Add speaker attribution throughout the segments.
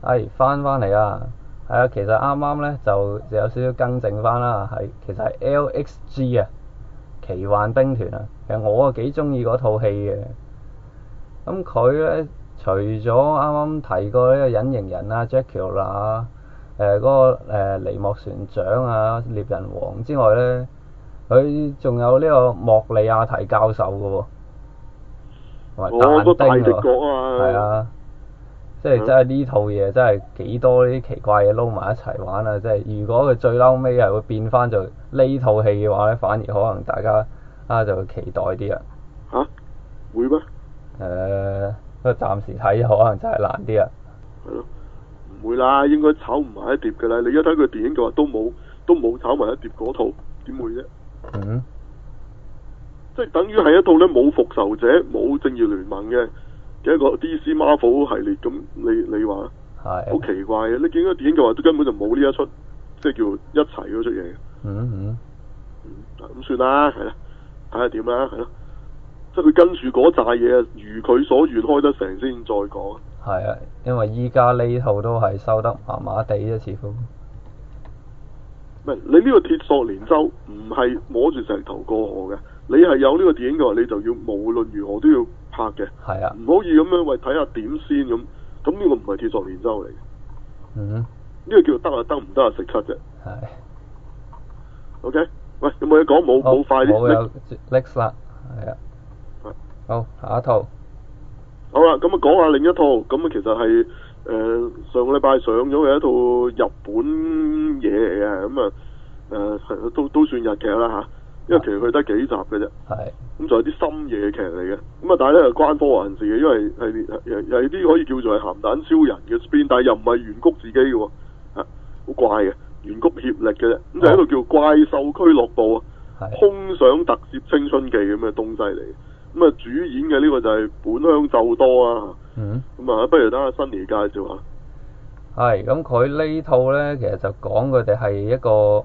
Speaker 1: 翻嚟啊！係啊，其實啱啱咧就有少少更正翻啦，其實係 LXG 啊，奇幻兵團啊。其實我啊幾中意嗰套戲嘅。咁佢咧除咗啱啱提過呢個隱形人啊、Dracula 啊、嗰個尼莫船長啊、獵人王之外咧，佢仲有呢個莫利亞提教授嘅喎，同埋
Speaker 2: 個大
Speaker 1: 但丁
Speaker 2: 敵國啊嘛。
Speaker 1: 係啊。即係真係呢套嘢真係幾多呢啲奇怪嘢撈埋一齊玩啊！即係如果佢最嬲尾係會變翻做呢套戲嘅話咧，反而可能大家就會期待啲啊！
Speaker 2: 嚇？會咩？
Speaker 1: 不過暫時睇可能真係難啲啊！
Speaker 2: 係咯，唔會啦，應該炒唔埋一碟㗎啦。你而家睇佢電影嘅話都冇炒埋一碟嗰套，點會啫？
Speaker 1: 嗯。
Speaker 2: 即係等於係一套咧冇復仇者、冇正義聯盟嘅一個 DC Marvel 系列，咁你話係好奇怪嘅。你見到電影嘅話，都根本就冇呢一出，即係叫一齊嗰出嘢嘅。咁算啦，係啦，睇下點啦，係咯。即係佢跟住嗰扎嘢，如佢所願開得成先再講。
Speaker 1: 係啊，因為依家呢套都係收得麻麻地啫，似乎。
Speaker 2: 唔係你呢個鐵索連州唔係摸住石頭過河嘅，你係有呢個電影嘅話，你就要無論如何都要拍嘅。
Speaker 1: 係啊。
Speaker 2: 唔可以咁樣喂睇下點先咁，咁呢個唔係鐵索連州嚟嘅。呢個叫得啊，得唔得啊？食咳啫。
Speaker 1: 係。
Speaker 2: OK，喂，有冇嘢講？冇快啲。
Speaker 1: 冇有 next 啦，係啊。好，下一套。
Speaker 2: 好啦，咁啊講下另一套，咁啊其實係上個禮拜上咗嘅一套日本嘢嚟嘅，咁啊都算日劇啦嚇，因為其實佢得幾集嘅啫。係。咁仲有啲深夜劇嚟嘅，咁啊但係咧係關科幻事嘅，因為係啲可以叫做係鹹蛋超人嘅 spin，但係又唔係原谷自己嘅喎，好怪嘅，原谷協力嘅啫，咁就喺度叫怪獸俱樂部啊，空想特攝青春記咁嘅東西嚟。咁啊，主演嘅呢個就係本鄉奏多啊。咁啊，不如等阿辛尼介紹下。
Speaker 1: 係，咁佢呢套咧，其實就講佢哋係一個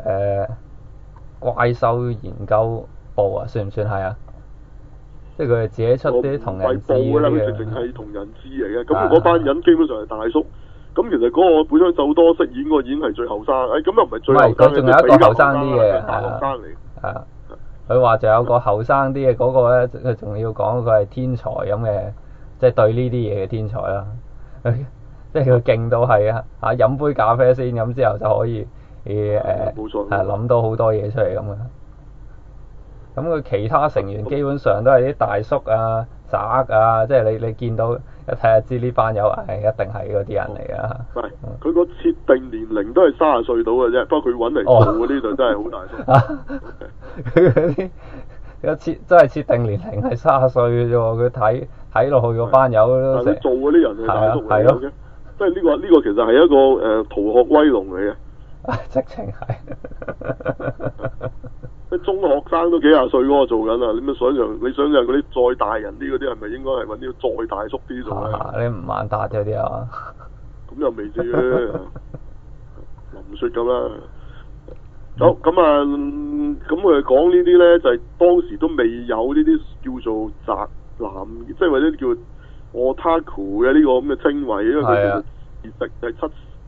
Speaker 1: 怪獸研究部啊，算唔算係啊？即係佢哋自己出啲同人誌
Speaker 2: 嘅。佢直情係同人誌嚟嘅。咁嗰班人基本上係大叔。咁其實嗰個本鄉奏多飾演嗰個已經係最後生。咁又唔係最後生嘅，
Speaker 1: 佢仲有一個後生啲嘅，
Speaker 2: 大學生嚟。係啊。
Speaker 1: 佢話就有個後生啲嘅嗰個咧，佢仲要講佢係天才咁嘅，即係對呢啲嘢嘅天才啦。即係佢勁到係飲杯咖啡先，咁之後就可以
Speaker 2: 冇錯，
Speaker 1: 諗到好多嘢出嚟咁嘅。咁佢其他成員基本上都係啲大叔啊、宅啊，即係你見到一睇就知呢班友一定係嗰啲人嚟噶。
Speaker 2: 係，佢個設定年齡都係30歲到嘅啫，不過佢揾嚟做嗰啲就真係好大叔。
Speaker 1: 佢嗰啲真係設定年齡係30歲嘅啫喎，佢睇落去嗰班友都
Speaker 2: 成。做嗰啲人係大叔嚟嘅。係咯。即係呢個其實係一個逃學威龍嚟嘅。
Speaker 1: 直情係。
Speaker 2: 即係中學生都幾廿歲嗰個做緊啊！你想象嗰啲再大人啲嗰啲係咪應該係揾啲再大叔啲做咧？
Speaker 1: 你吳孟達嗰啲啊？
Speaker 2: 咁又未至於林雪咁啦。好咁啊，咁佢哋講呢啲咧，就係當時都未有呢啲叫做宅男，即係或者叫otaku嘅呢個咁嘅稱謂，因為佢其實係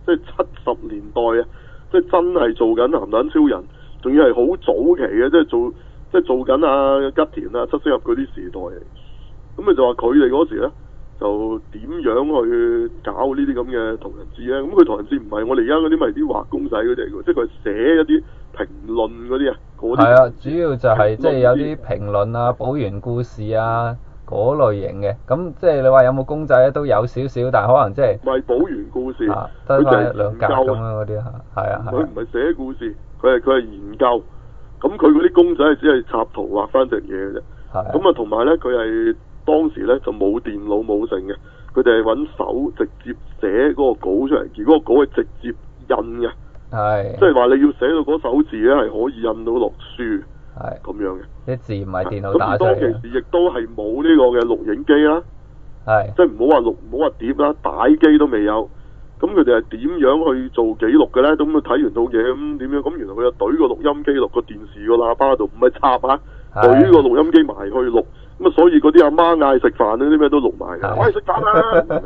Speaker 2: 70年代啊，即係真係做緊鹹蛋超人，仲要係好早期嘅，即係做緊啊吉田啊七星俠嗰啲時代嚟。咁咪就話佢哋嗰時咧，就點樣去搞呢啲咁嘅同人誌咧？咁佢同人誌唔係我哋而家嗰啲咪啲畫公仔嗰啲嚟嘅，即係佢係寫一啲評論嗰啲啊。係
Speaker 1: 啊，主要就係即係有啲評論啊、補完故事啊嗰類型嘅。咁即係你話有冇公仔咧？都有少少，但係可能即係。唔係補完故事，佢就係兩格咁樣嗰啲嚇。係啊。佢唔係寫故事，佢係研究。咁佢嗰啲公仔係只係插圖畫翻隻嘢嘅啫。係。咁啊，同埋咧，佢係。當時咧就冇電腦冇成嘅，佢哋係揾手直接寫嗰個稿出嚟，而嗰個稿係直接印嘅，即係話你要寫到嗰手字咧係可以印到落書，咁樣嘅。啲字唔係電腦打出嚟嘅。咁當其時亦都係冇呢個嘅錄影機啦，即係唔好話碟啦，打機都未有。咁佢哋係點樣去做記錄嘅咧？咁佢睇完套嘢咁點樣？咁原來佢就懟個錄音機落個電視個喇叭度，唔係插啊，懟個錄音機埋去錄。咁啊，所以嗰啲阿媽嗌食飯嗰啲咩都錄埋嘅，喂食飯啦！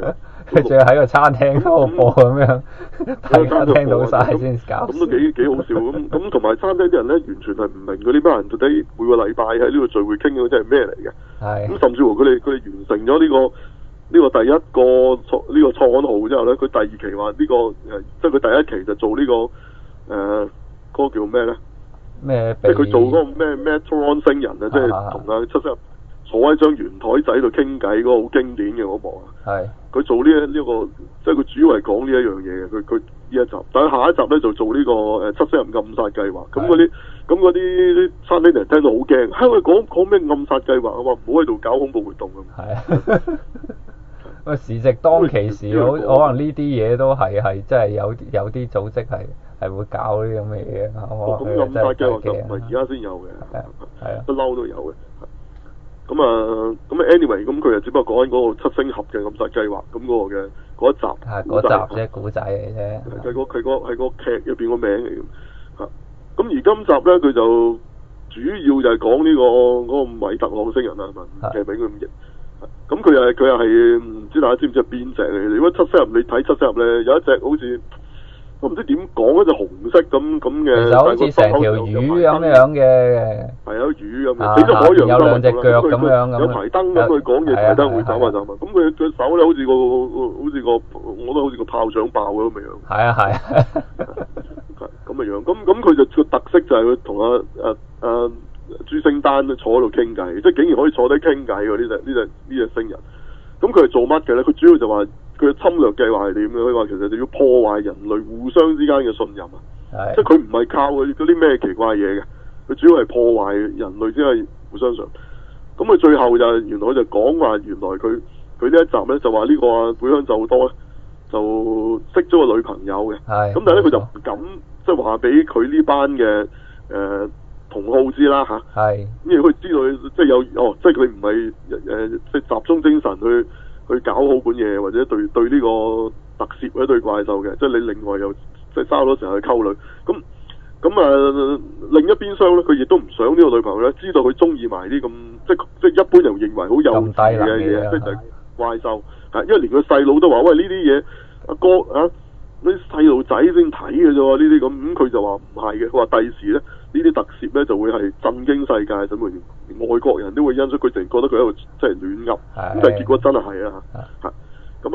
Speaker 1: 佢仲要喺個餐廳嗰度播咁樣，大家聽到晒先搞。
Speaker 2: 咁都幾好笑咁同埋餐廳啲人咧，完全係唔明嗰啲班人到底每個禮拜喺呢個聚會傾嗰啲係咩嚟嘅。
Speaker 1: 係。
Speaker 2: 咁甚至乎佢哋完成咗呢個第一個呢個創刊號之後咧，佢第二期話呢個即係佢第一期就做呢個嗰個叫咩咧？
Speaker 1: 咩？
Speaker 2: 即係佢做嗰個咩 Metron 星人啊，即係同阿七七坐喺張圓台仔度傾偈嗰個好經典嘅嗰幕啊。係。佢做呢個，即係佢主要係講呢一樣嘢嘅。佢呢一集，但係下一集咧就做呢個七星人暗殺計劃。咁嗰啲餐廳人聽到好驚，佢講咩暗殺計劃啊？話唔好喺度搞恐怖活動啊。係啊。
Speaker 1: 喂，時值當其時，可能呢啲嘢都係即係有啲組織係會搞呢啲咁嘅嘢。
Speaker 2: 咁暗殺計劃就唔係而家先有嘅，係啊，不嬲都有嘅。咁anyway， 咁佢就只不過講緊嗰個七星俠嘅暗殺計劃，咁嗰個嘅嗰一集。係嗰集啫，古仔嚟啫。係個劇入邊個名嚟嘅。嚇！咁而今集咧，佢就主要就係講呢個嗰個米特朗星人啊，係咪？劇名佢咁譯。咁佢又係唔知大家知唔知係邊隻嚟？如果七星俠你睇七星俠咧，有一隻好似我唔知點講，一隻紅色咁嘅，其實好似成條魚咁樣嘅，係有魚咁嘅，幾隻海洋有兩隻腳咁樣，有排燈咁佢講嘢，排燈會走啊走啊。咁佢手咧好似個，我覺得好似個炮仗爆咁嘅樣。係啊，咁嘅樣。咁佢就個特色就係佢同阿朱星丹坐喺度傾偈，即係竟然可以坐低傾偈喎！呢隻星人。咁佢係做乜嘅咧？佢主要就話佢嘅侵略計劃係點嘅？佢話其實就要破壞人類互相之間嘅信任啊！即係佢唔係靠嗰啲咩奇怪嘢嘅，佢主要係破壞人類之間互相信。咁佢最後就原來就講話，原來佢呢一集咧就話呢個本鄉就多咧就識咗個女朋友嘅。咁但係咧佢就唔敢即係話俾佢呢班嘅同好知啦嚇，因為佢知道即係有即係佢唔係即係集中精神去搞好本嘢，或者對呢個特攝或者對怪獸嘅，即係你另外又即係嘥好多時候去溝女。咁另一邊廂咧，佢亦都唔想呢個女朋友咧知道佢中意埋啲咁即係一般人認為好幼稚嘅嘢，即係怪獸嚇，因為連個細佬都話喂，呢啲嘢阿哥啊，啲細路仔先睇嘅啫喎，呢啲咁佢就話唔係嘅，佢話第時咧。呢啲特攝咧就會係震驚世界，咁外國人都會因出佢淨覺得佢喺度即係亂噏，咁但係結果真係啊嚇，咁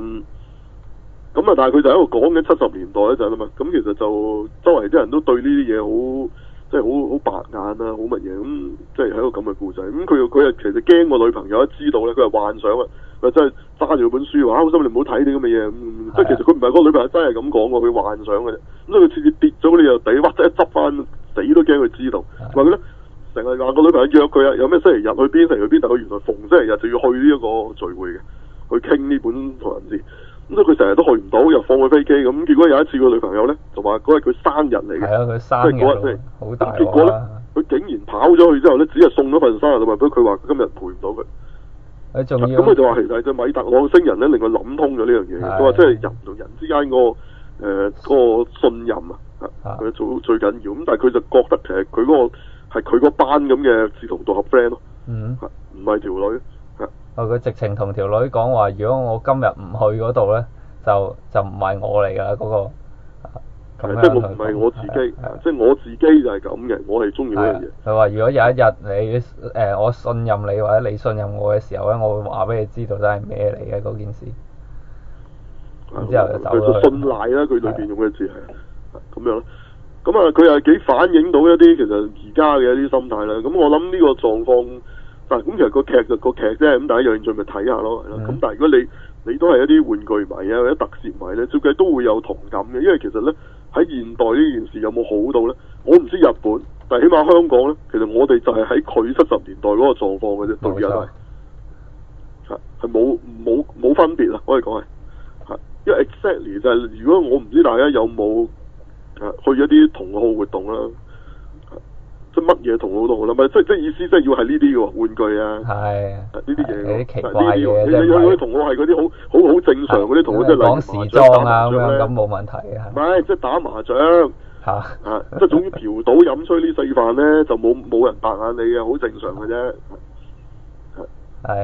Speaker 2: 但係佢就喺度講緊70年代嗰陣啊嘛，咁其實就周圍啲人都對呢啲嘢好即係好白眼啊，好乜嘢咁，即係喺個咁嘅故仔，咁佢其實驚個女朋友一知道咧，佢係幻想啊，佢真係揸住本書話好心你唔好睇啲咁嘅嘢，即係其實佢唔係個女朋友真係咁講喎，佢幻想嘅啫，咁所以佢次次跌咗你又地，或者一執翻。死都驚佢知道，話佢咧成日話個女朋友約佢啊，有咩星期日去邊，星期去邊，但佢原來逢星期日就要去呢一個聚會嘅，去傾呢本同人誌，咁所以佢成日都去唔到，又放佢飛機，咁結果有一次個女朋友咧就話嗰日佢生日嚟嘅，係啊，佢生日，即係嗰日好大，結果咧佢竟然跑咗去之後咧，只係送咗份生日禮物俾佢，話佢今日陪唔到佢，咁佢就話其實係隻米特朗星人咧令佢諗通咗呢樣嘢，佢話即係人同人之間嗰個信任啊。佢做最緊要，咁但係佢就覺得其實佢嗰個係佢嗰班咁嘅志同道合 friend 咯，唔係條女，佢直情同條女講話，如果我今日唔去嗰度咧，就唔係我嚟㗎啦嗰個，即係我唔係我自己，即係我自己就係咁嘅，我係中意呢樣嘢。佢話如果有一日你我信任你或者你信任我嘅時候咧，我會話俾你知道真係咩嚟嘅嗰件事。然之後就走咗。佢信賴啦，佢裏邊用嘅字係。咁樣咯，咁佢又幾反映到一啲其實而家嘅一啲心態啦。咁我諗呢個狀況，但係咁其實個劇就個劇啫，咁大家有興趣咪睇下咯，係咯。咁但係如果你都係一啲玩具迷啊或者特攝迷咧，照計都會有同感嘅，因為其實咧喺現代呢件事有冇好到咧？我唔知日本，但係起碼香港咧，其實我哋就係喺佢70年代嗰個狀況嘅啫，到而家都係冇分別啦，可以講係因為 exactly 就係如果我唔知大家有冇。去一啲同好活動啦，即係乜嘢同好都好啦，咪即係意思即係要係呢啲嘅玩具啊，係呢啲嘢，呢啲奇怪嘢，你有啲同好係嗰啲好正常嗰啲同好，即係講時裝啊咁樣，咁冇問題嘅。唔係即係打麻將即係總之嫖賭飲吹呢四飯咧，就冇人白眼你嘅，好正常嘅啫。係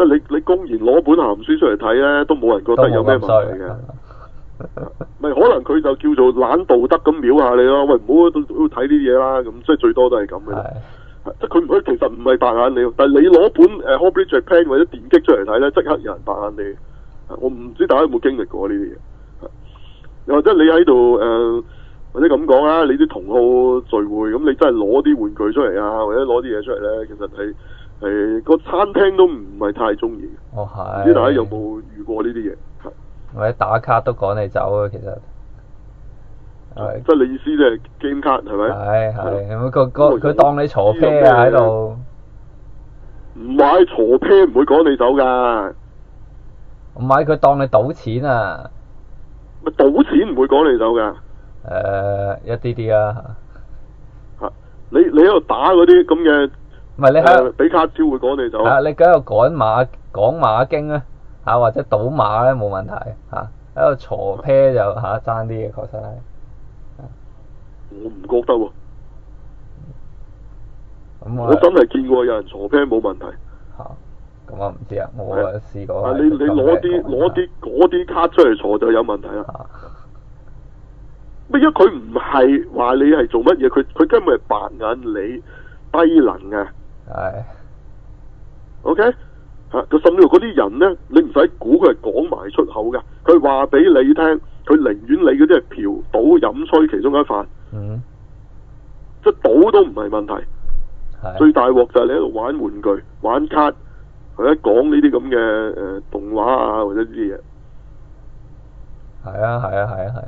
Speaker 2: 即係你公然攞本鹹書出嚟睇咧，都冇人覺得有咩問題嘅。咪可能佢就叫做懶道德咁秒下你咯，喂唔好睇呢啲嘢啦，咁即係最多都係咁嘅。即係佢唔可以，其實唔係白眼你，但係你攞本Hotbreed Japan 或者電擊出嚟睇咧，即刻有人白眼你。我唔知大家有冇經歷過呢啲嘢。又或者你喺度或者咁講啊，你啲同好聚會咁，你真係攞啲玩具出嚟啊，或者攞啲嘢出嚟咧，其實係個餐廳都唔係太中意。
Speaker 1: 哦係。
Speaker 2: 唔知大家有冇遇過呢啲嘢？
Speaker 1: 或者打卡都趕你走啊，其實。係。
Speaker 2: 即係你意思即係 game card 係咪？
Speaker 1: 係，佢當你坐啤啊喺度。
Speaker 2: 唔係坐啤唔會趕你走㗎。
Speaker 1: 唔係佢當你賭錢啊。
Speaker 2: 咪賭錢唔會趕你走㗎。
Speaker 1: 一啲啲啊。
Speaker 2: 你喺度打嗰啲咁嘅。
Speaker 1: 唔係你喺
Speaker 2: 比卡超會趕你走。
Speaker 1: 你喺度講馬經啊，或者賭馬咧冇問題喺度坐啤就爭啲嘅，確實係。
Speaker 2: 我唔覺得喎。我真係見過有人坐啤冇問題。
Speaker 1: 咁我唔知啊，我試過。
Speaker 2: 你攞啲嗰啲卡出嚟坐就有問題啦。因為佢唔係話你係做乜嘢，佢根本係白眼你低能嘅。係。OK，佢甚至乎嗰啲人咧，你唔使估佢係講埋出口嘅，佢話俾你聽，佢寧願你嗰啲係嫖賭飲吹其中一範。即係賭都唔係問題。最大鑊就係你喺度玩玩具、玩卡，或者講呢啲咁嘅動畫啊，或者呢啲嘢。係啊。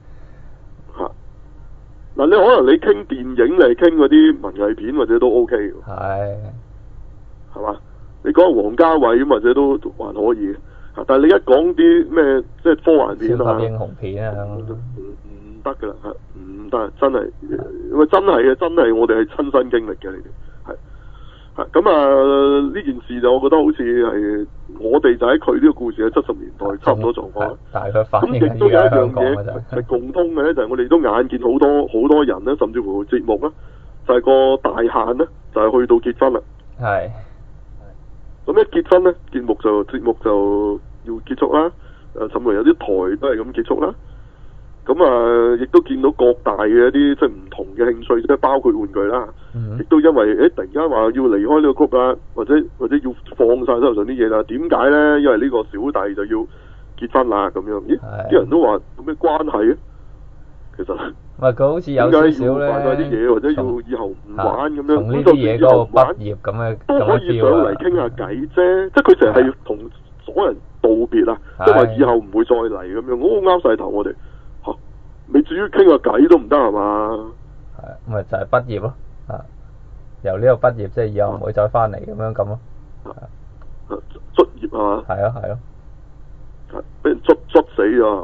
Speaker 2: 嗱，你可能你傾電影，你係傾嗰啲文藝片或者都 OK 嘅。係嘛？你講王家衛咁或者都還可以。但係你一講啲咩即係科幻片啊、
Speaker 1: 超級英雄片啊，
Speaker 2: 唔得㗎啦，唔得，真係，因為真係我哋係親身經歷嘅呢啲，係咁啊！呢件事就我覺得好似係我哋就喺佢呢個故事嘅70年代差唔多狀況。咁亦都有一樣嘢係共通嘅咧，就係我哋都眼見好多人咧，甚至乎節目咧，就係個大限咧，就係去到結婚啦。係。咁一結婚咧，節目就要結束啦。甚至乎有啲台都係咁結束啦。咁啊，亦都見到各大嘅一啲即係唔同嘅興趣，即係包括玩具啦。亦都因為突然間話要離開呢個谷啦，或者要放晒手頭上啲嘢啦。點解咧？因為呢個小弟就要結婚啦，咁樣。咦？啲人都話有咩關係啊？其實
Speaker 1: 唔係佢好似有少少咧，
Speaker 2: 辦晒啲嘢或者要以後唔玩咁樣。
Speaker 1: 從呢啲嘢嗰個畢業咁嘅
Speaker 2: 都可以上嚟傾下偈啫。即係佢成日係要同所有人道別啊，即係話以後唔會再嚟咁樣。我啱晒頭我哋。未至於傾下偈都唔得係嘛？係，
Speaker 1: 咪就係畢業咯，由呢個畢業即係以後唔會再翻嚟咁咯。
Speaker 2: 卒業係嘛？
Speaker 1: 係咯。
Speaker 2: 俾人捽死咗。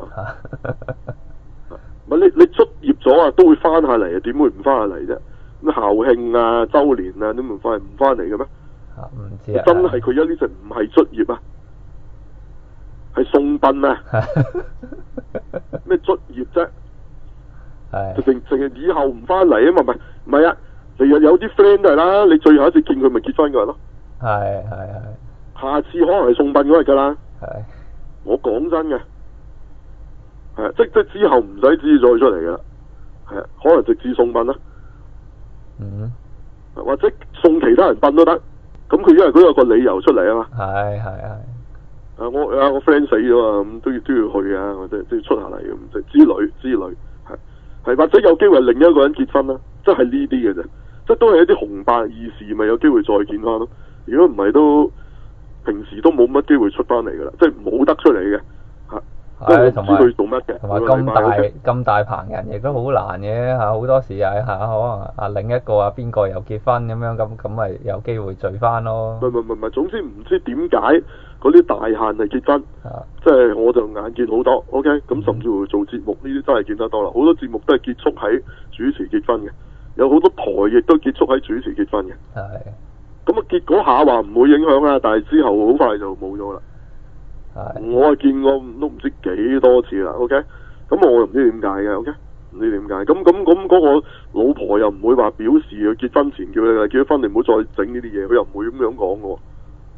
Speaker 2: 唔係你卒業咗啊，都會翻下嚟啊？點會唔翻下嚟啫？咁校慶啊、周年啊，都唔翻嚟嘅咩？
Speaker 1: 唔知啊。
Speaker 2: 真係佢一呢隻唔係卒業啊，係送殯啊！咩卒業啫？直情以後唔翻嚟啊嘛，唔係啊，成日有啲 friend 都係啦，你最後一次見佢咪結婚嗰日咯。係。下次可能係送殯嗰日噶啦。係。我講真嘅，係即之後唔使旨意再出嚟噶啦，係啊，可能直至送殯啦。或者送其他人殯都得，咁佢因為佢有個理由出嚟啊嘛。係。我 friend 死咗啊，咁都要去啊，或者都要出下嚟咁，之類。係或者有機會另一個人結婚啦，即係呢啲嘅啫，即係都係一啲紅白義士，咪有機會再見翻咯。如果唔係都平時都冇乜機會出翻嚟噶啦，即係冇得出嚟嘅嚇。係，同埋做乜嘅？同埋咁大棚人亦都好難嘅嚇，好多時可能另一個邊個又結婚咁咪有機會聚翻咯。唔係，總之唔知點解嗰啲大限係結婚，即係我就眼見好多。OK，咁甚至乎做節目呢啲真係見得多啦，好多節目都係結束喺主持結婚嘅，有好多台亦都結束喺主持結婚嘅。係。咁啊，結果下話唔會影響啊，但係之後好快就冇咗啦。我係見過都唔知幾多次啦。OK，咁我又唔知點解嘅。OK，唔知點解。咁嗰個老婆又唔會話表示佢結婚前叫你結咗婚你唔好再整呢啲嘢，佢又唔會咁樣講嘅喎。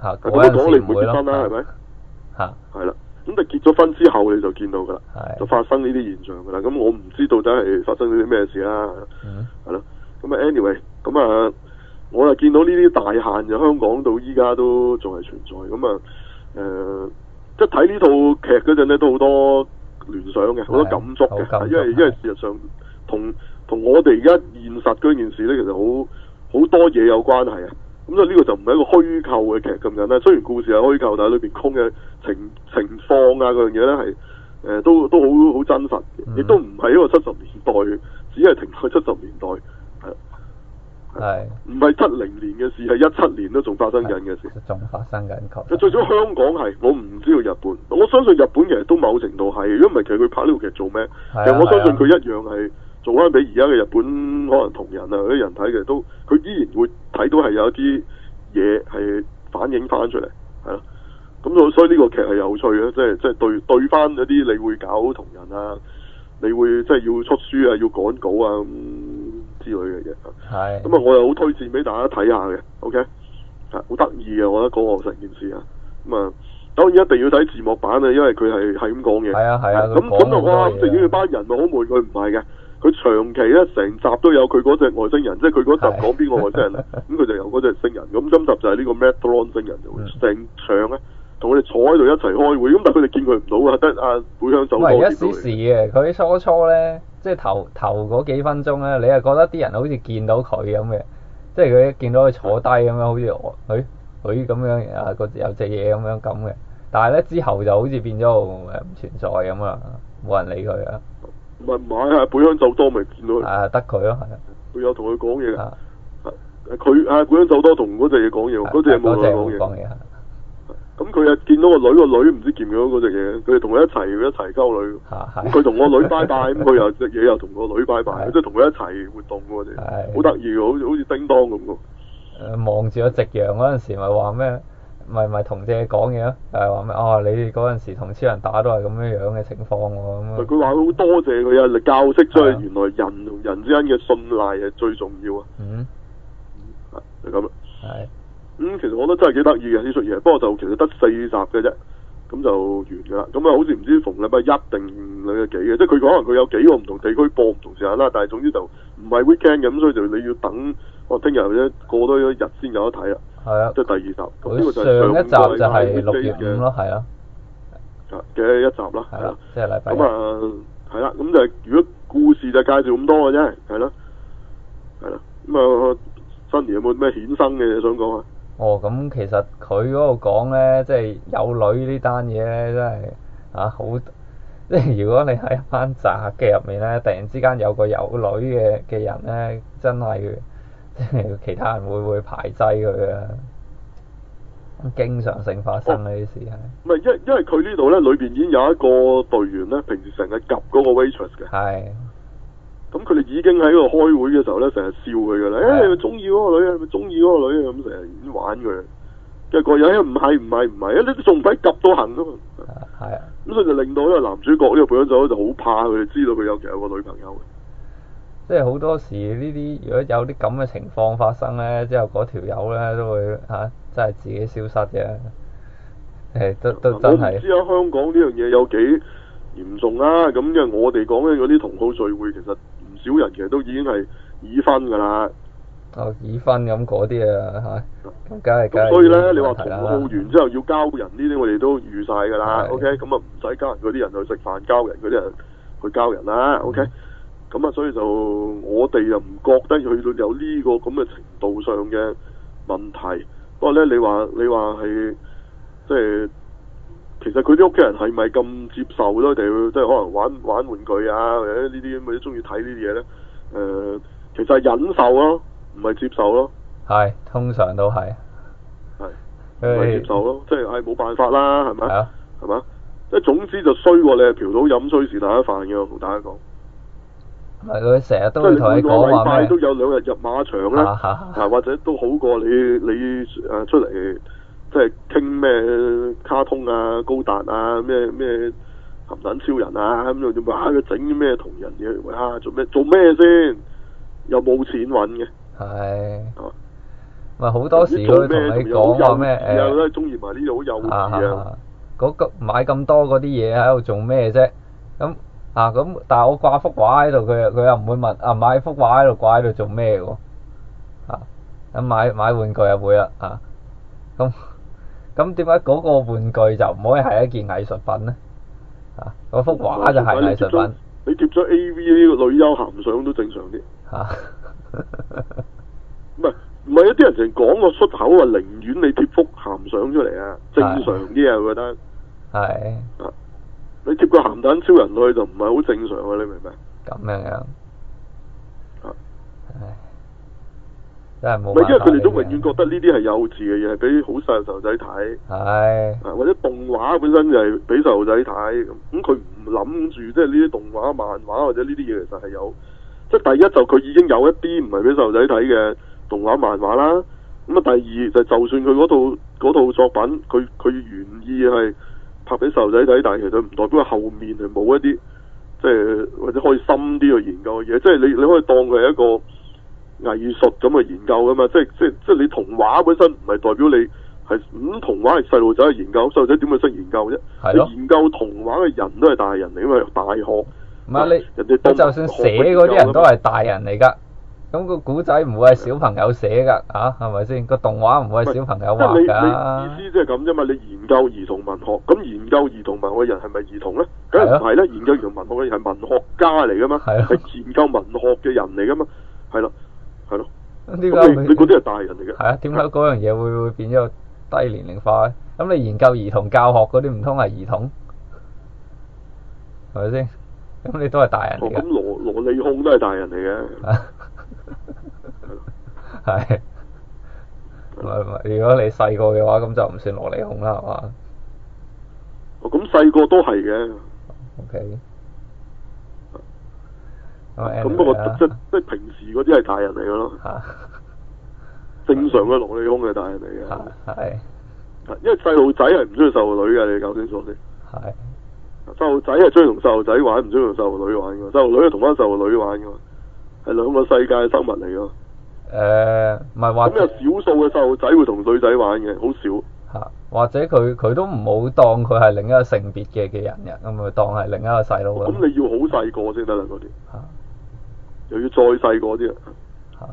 Speaker 1: 嚇，
Speaker 2: 咁我講你唔會結婚啦，係咪？
Speaker 1: 嚇，
Speaker 2: 係啦。咁但結咗婚之後你就見到㗎啦，就發生呢啲現象㗎啦。咁我唔知到底係發生咗啲咩事啦。係咯。咁啊 anyway，咁啊我又見到呢啲大限就香港到依家都仲係存在。咁啊即係睇呢套劇嗰陣咧都好多聯想嘅，好多感觸嘅，因為事實上同我哋而家現實嗰件事咧，其實好多嘢有關係啊。咁所以呢個就唔係一個虛構嘅劇咁簡單。雖然故事係虛構，但係裏邊講嘅情況啊嗰樣嘢咧係都好真實，亦都唔係一個70年代，只係停喺70年代係唔係70年嘅事，係17年都仲發生緊嘅事，
Speaker 1: 仲發生緊確。
Speaker 2: 最少香港係，我唔知道日本。我相信日本其實都某程度係，如果唔係其實佢拍呢套劇做咩？其實我相信佢一樣係做翻俾而家嘅日本可能同人啊嗰啲人睇嘅，都佢依然會睇到係有一啲嘢係反映翻出嚟，係咯。咁所以呢個劇係有趣嘅，即係對翻一啲你會搞同人啊，你會即係要出書啊，要趕稿啊之類嘅嘢。係。咁啊，我又好推薦俾大家睇下嘅 ，OK， 係好得意嘅，我覺得嗰個成件事啊。咁啊，當然一定要睇字幕版啊，因為佢係咁講嘢。係啊。咁哇，咁正經嘅班人咪好悶，佢唔係嘅。佢長期咧成集都有佢嗰隻外星人，即係佢嗰集講邊個外星人咧，咁佢就有嗰隻星人。咁今集就係呢個 Metatron 星人，就會成場咧同佢哋坐喺度一齊開會。咁但係佢哋見佢唔到啊，得阿古香走多見到佢。一時時嘅，佢初咧，即係頭嗰幾分鐘咧，你係覺得啲人好似見到佢咁嘅，即係佢一見到佢坐低咁樣，好似佢咁樣啊，有隻嘢咁樣咁嘅。但係咧之後就好似變咗唔存在咁啦，冇人理佢啊。唔係啊，本鄉奏多咪見到佢。得佢咯，係啊。佢有同佢講嘢㗎。佢本鄉奏多同嗰隻嘢講嘢，嗰隻嘢冇同佢講嘢。咁佢又見到個女唔知見唔見到嗰隻嘢，佢哋同佢一齊溝女。佢同個女拜拜，咁佢又隻嘢又同個女拜拜，即係同佢一齊活動喎，哋。好得意喎，好似叮當咁喎。望住個夕陽嗰陣時，咪話咩？咪同隻嘢講嘢咯，係話咩？哦，你哋嗰陣時同超人打都係咁樣嘅情況喎，咁佢話好多謝佢啊，嚟教識咗原來人同人之間嘅信賴係最重要啊。就咁啦。其實我覺得真係幾得意嘅呢出嘢，不過就其實得4集嘅啫，咁就完㗎啦。咁啊，好似唔知逢禮拜1定禮拜幾嘅，即係佢可能佢有幾個唔同地區播唔同時間啦，但係總之就唔係 weekend 嘅，咁所以就你要等我聽日或者過多一日先有得睇啦。係啊，即係第2集。咁呢個就係上一集就係6月5咯，係啊。嘅一集啦，係啦，即係禮拜。咁啊，係啦，咁就係如果故事就介紹咁多嘅啫，係啦，係啦。咁啊，新年有冇咩衍生嘅嘢想講啊？咁其實佢嗰度講咧，即係有女呢單嘢咧，真係好，即係如果你喺一班宅嘅入面咧，突然之間有個有女嘅人咧，真係即係其他人會排擠佢啊！經常性發生呢啲事係。唔係因為佢呢度咧，裏邊已經有一個隊員咧，平時成日及嗰個 waitress 嘅。係。咁佢哋已經喺度開會嘅時候咧，成日笑佢噶啦，你咪中意嗰個女啊，咪中意嗰個女啊，咁成日已經玩佢。跟住個人唔係，你仲唔使及到行啊嘛。係啊。咁所以就令到呢個男主角呢個配音手就好怕佢哋知道佢其實有個女朋友嘅。即係好多時呢啲，如果有啲咁嘅情況發生咧，之後嗰條友咧都會真係自己消失嘅。都真係。我唔知啊，香港呢樣嘢有幾嚴重啦。咁因為我哋講嘅嗰啲同好聚會，其實唔少人其實都已經係已婚㗎啦。已婚咁嗰啲啊咁梗係。所以咧，你話同好完之後要交人呢啲，我哋都預晒㗎啦。OK，咁啊唔使交人嗰啲人去食飯，交人嗰啲人去交人啦。OK。咁啊，所以就我哋又唔覺得去到有呢個咁嘅程度上嘅問題。不過咧，你話係即係其實佢啲屋企人係咪咁接受咧？定即係可能玩玩具啊，或者呢啲咁嘅中意睇呢啲嘢咧？其實係忍受咯，唔係接受咯。係，通常都係。係。唔係接受咯，即係冇辦法啦，係咪？係啊。係嘛？即係總之就衰過你係嫖賭飲吹是大家飯嘅，我同大家講。係佢成日都會同你講話咩？都有2日入馬場啦，或者都好過你出嚟即係傾咩卡通啊、高達啊、咩鹹蛋超人啊咁又佢整啲咩同人嘢？做咩先？又冇錢揾嘅。係。
Speaker 1: 咪好多時佢同你講話咩
Speaker 2: 誒？都係中意埋呢啲好幼稚啊！
Speaker 1: 嗰買咁多嗰啲嘢喺度做咩啫？咁但係我掛幅畫喺度，佢又唔會問買幅畫喺度掛喺度做咩喎？咁買玩具又會啦咁點解嗰個玩具就唔可以係一件藝術品咧？嗰幅畫就係藝術品。
Speaker 2: 你貼咗 AV 呢個女優鹹相都正常啲。唔係一啲人成日講個出口話寧願你貼幅鹹相出嚟啊，正常啲啊，我覺得。係。你貼個鹹蛋超人落去就唔係好正常啊！你明唔明？
Speaker 1: 咁樣。真係冇。
Speaker 2: 唔係因為佢哋都永遠覺得呢啲係幼稚嘅嘢，係俾好細細路仔睇。係。或者動畫本身就係俾細路仔睇咁佢唔諗住即係呢啲動畫、漫畫或者呢啲嘢其實係有，即係第一就佢已經有一啲唔係俾細路仔睇嘅動畫、漫畫啦。咁第二就算佢嗰套作品，佢原意係拍俾細路仔睇，但係其實唔代表後面係冇一啲即係或者可以深啲去研究嘅嘢。即係你可以當佢係一個藝術咁去研究噶嘛，即係你童話本身唔係代表你係童話係細路仔去研究，細路仔點會識研究啫？你研究童話嘅人都係大人嚟，因為大學。唔係人哋就算寫嗰啲人都係大人嚟㗎，咁個古仔唔會係小朋友寫㗎係咪先？個動畫唔會係小朋友畫㗎。你意思即係咁啫嘛？你研究兒童文學，咁研究兒童文學嘅人係咪兒童咧？梗係唔係啦，研究兒童文學嘅人係文學家嚟㗎嘛，係研究文學嘅人嚟㗎嘛，係咯。點解你嗰啲係大人嚟嘅？係啊，點解嗰樣嘢會變咗低年齡化咧？咁你研究兒童教學嗰啲唔通係兒童？係咪先？咁你都係大人嚟嘅。咁蘿莉控都係大人嚟嘅。係。如果你細個嘅話，咁就唔算蘿莉控啦，係嘛？咁細個都係嘅。OK。咁不過即係平時嗰啲係大人嚟嘅咯，正常嘅蘿莉控係大人嚟嘅，係，因為細路仔係唔中意細路女嘅，你搞清楚先。係，細路仔係中意同細路仔玩，唔中意同細路女玩嘅，細路女係同翻細路女玩嘅，係兩個世界嘅生物嚟嘅。唔係話咁有少數嘅細路仔會同女仔玩嘅，好少。或者佢都唔好當佢係另一個性別嘅人嘅，咁咪當係另一個細路。咁你要好細個先得啦，嗰啲。又要再細個啲啊！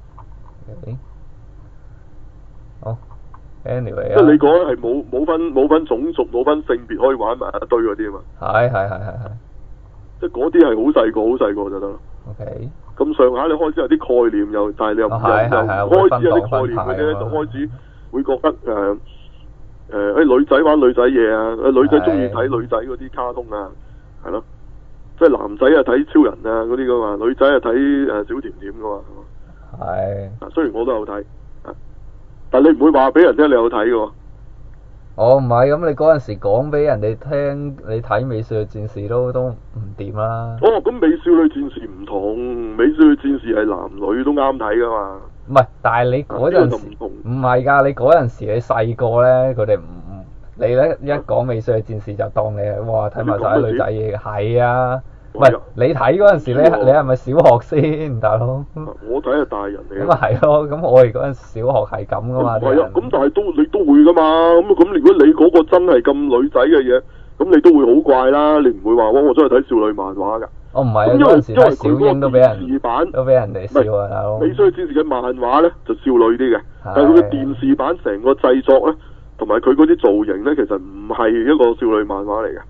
Speaker 2: 好 ，anyway 即係你講係冇分種族、冇分性別可以玩埋一堆嗰啲啊嘛。係。即係嗰啲係好細個就得咯。OK。咁上下你開始有啲概念又，但係你又開始有啲概念嗰啲咧，就開始會覺得女仔玩女仔嘢啊，女仔中意睇女仔嗰啲卡通啊，係咯。即係男仔啊睇超人啊嗰啲噶嘛，女仔啊睇小甜甜噶嘛。係。雖然我都有睇，但係你唔會話俾人聽你有睇嘅喎。唔係，咁你嗰陣時講俾人哋聽，你睇美少女戰士都唔掂啦。咁美少女戰士唔同，美少女戰士係男女都啱睇噶嘛。唔係，但係你嗰陣時唔係㗎，你嗰陣時你細個咧，佢哋你咧一講美少女戰士就當你係哇睇埋晒啲女仔嘢嘅，係啊。唔係你睇嗰陣時咧，你係咪小學先，大佬？我睇係大人嚟嘅。咁咪係咯，咁我哋嗰陣小學係咁噶嘛。係啊，咁但係你都會噶嘛，咁如果你嗰個真係咁女仔嘅嘢，咁你都會好怪啦，你唔會話我真係睇少女漫畫噶。唔係啊，嗰陣時睇小英都俾人哋笑啊，大佬。美少女戰士嘅漫畫咧就少女啲嘅，但係佢嘅電視版成個製作咧，同埋佢嗰啲造型咧，其實唔係一個少女漫畫嚟嘅。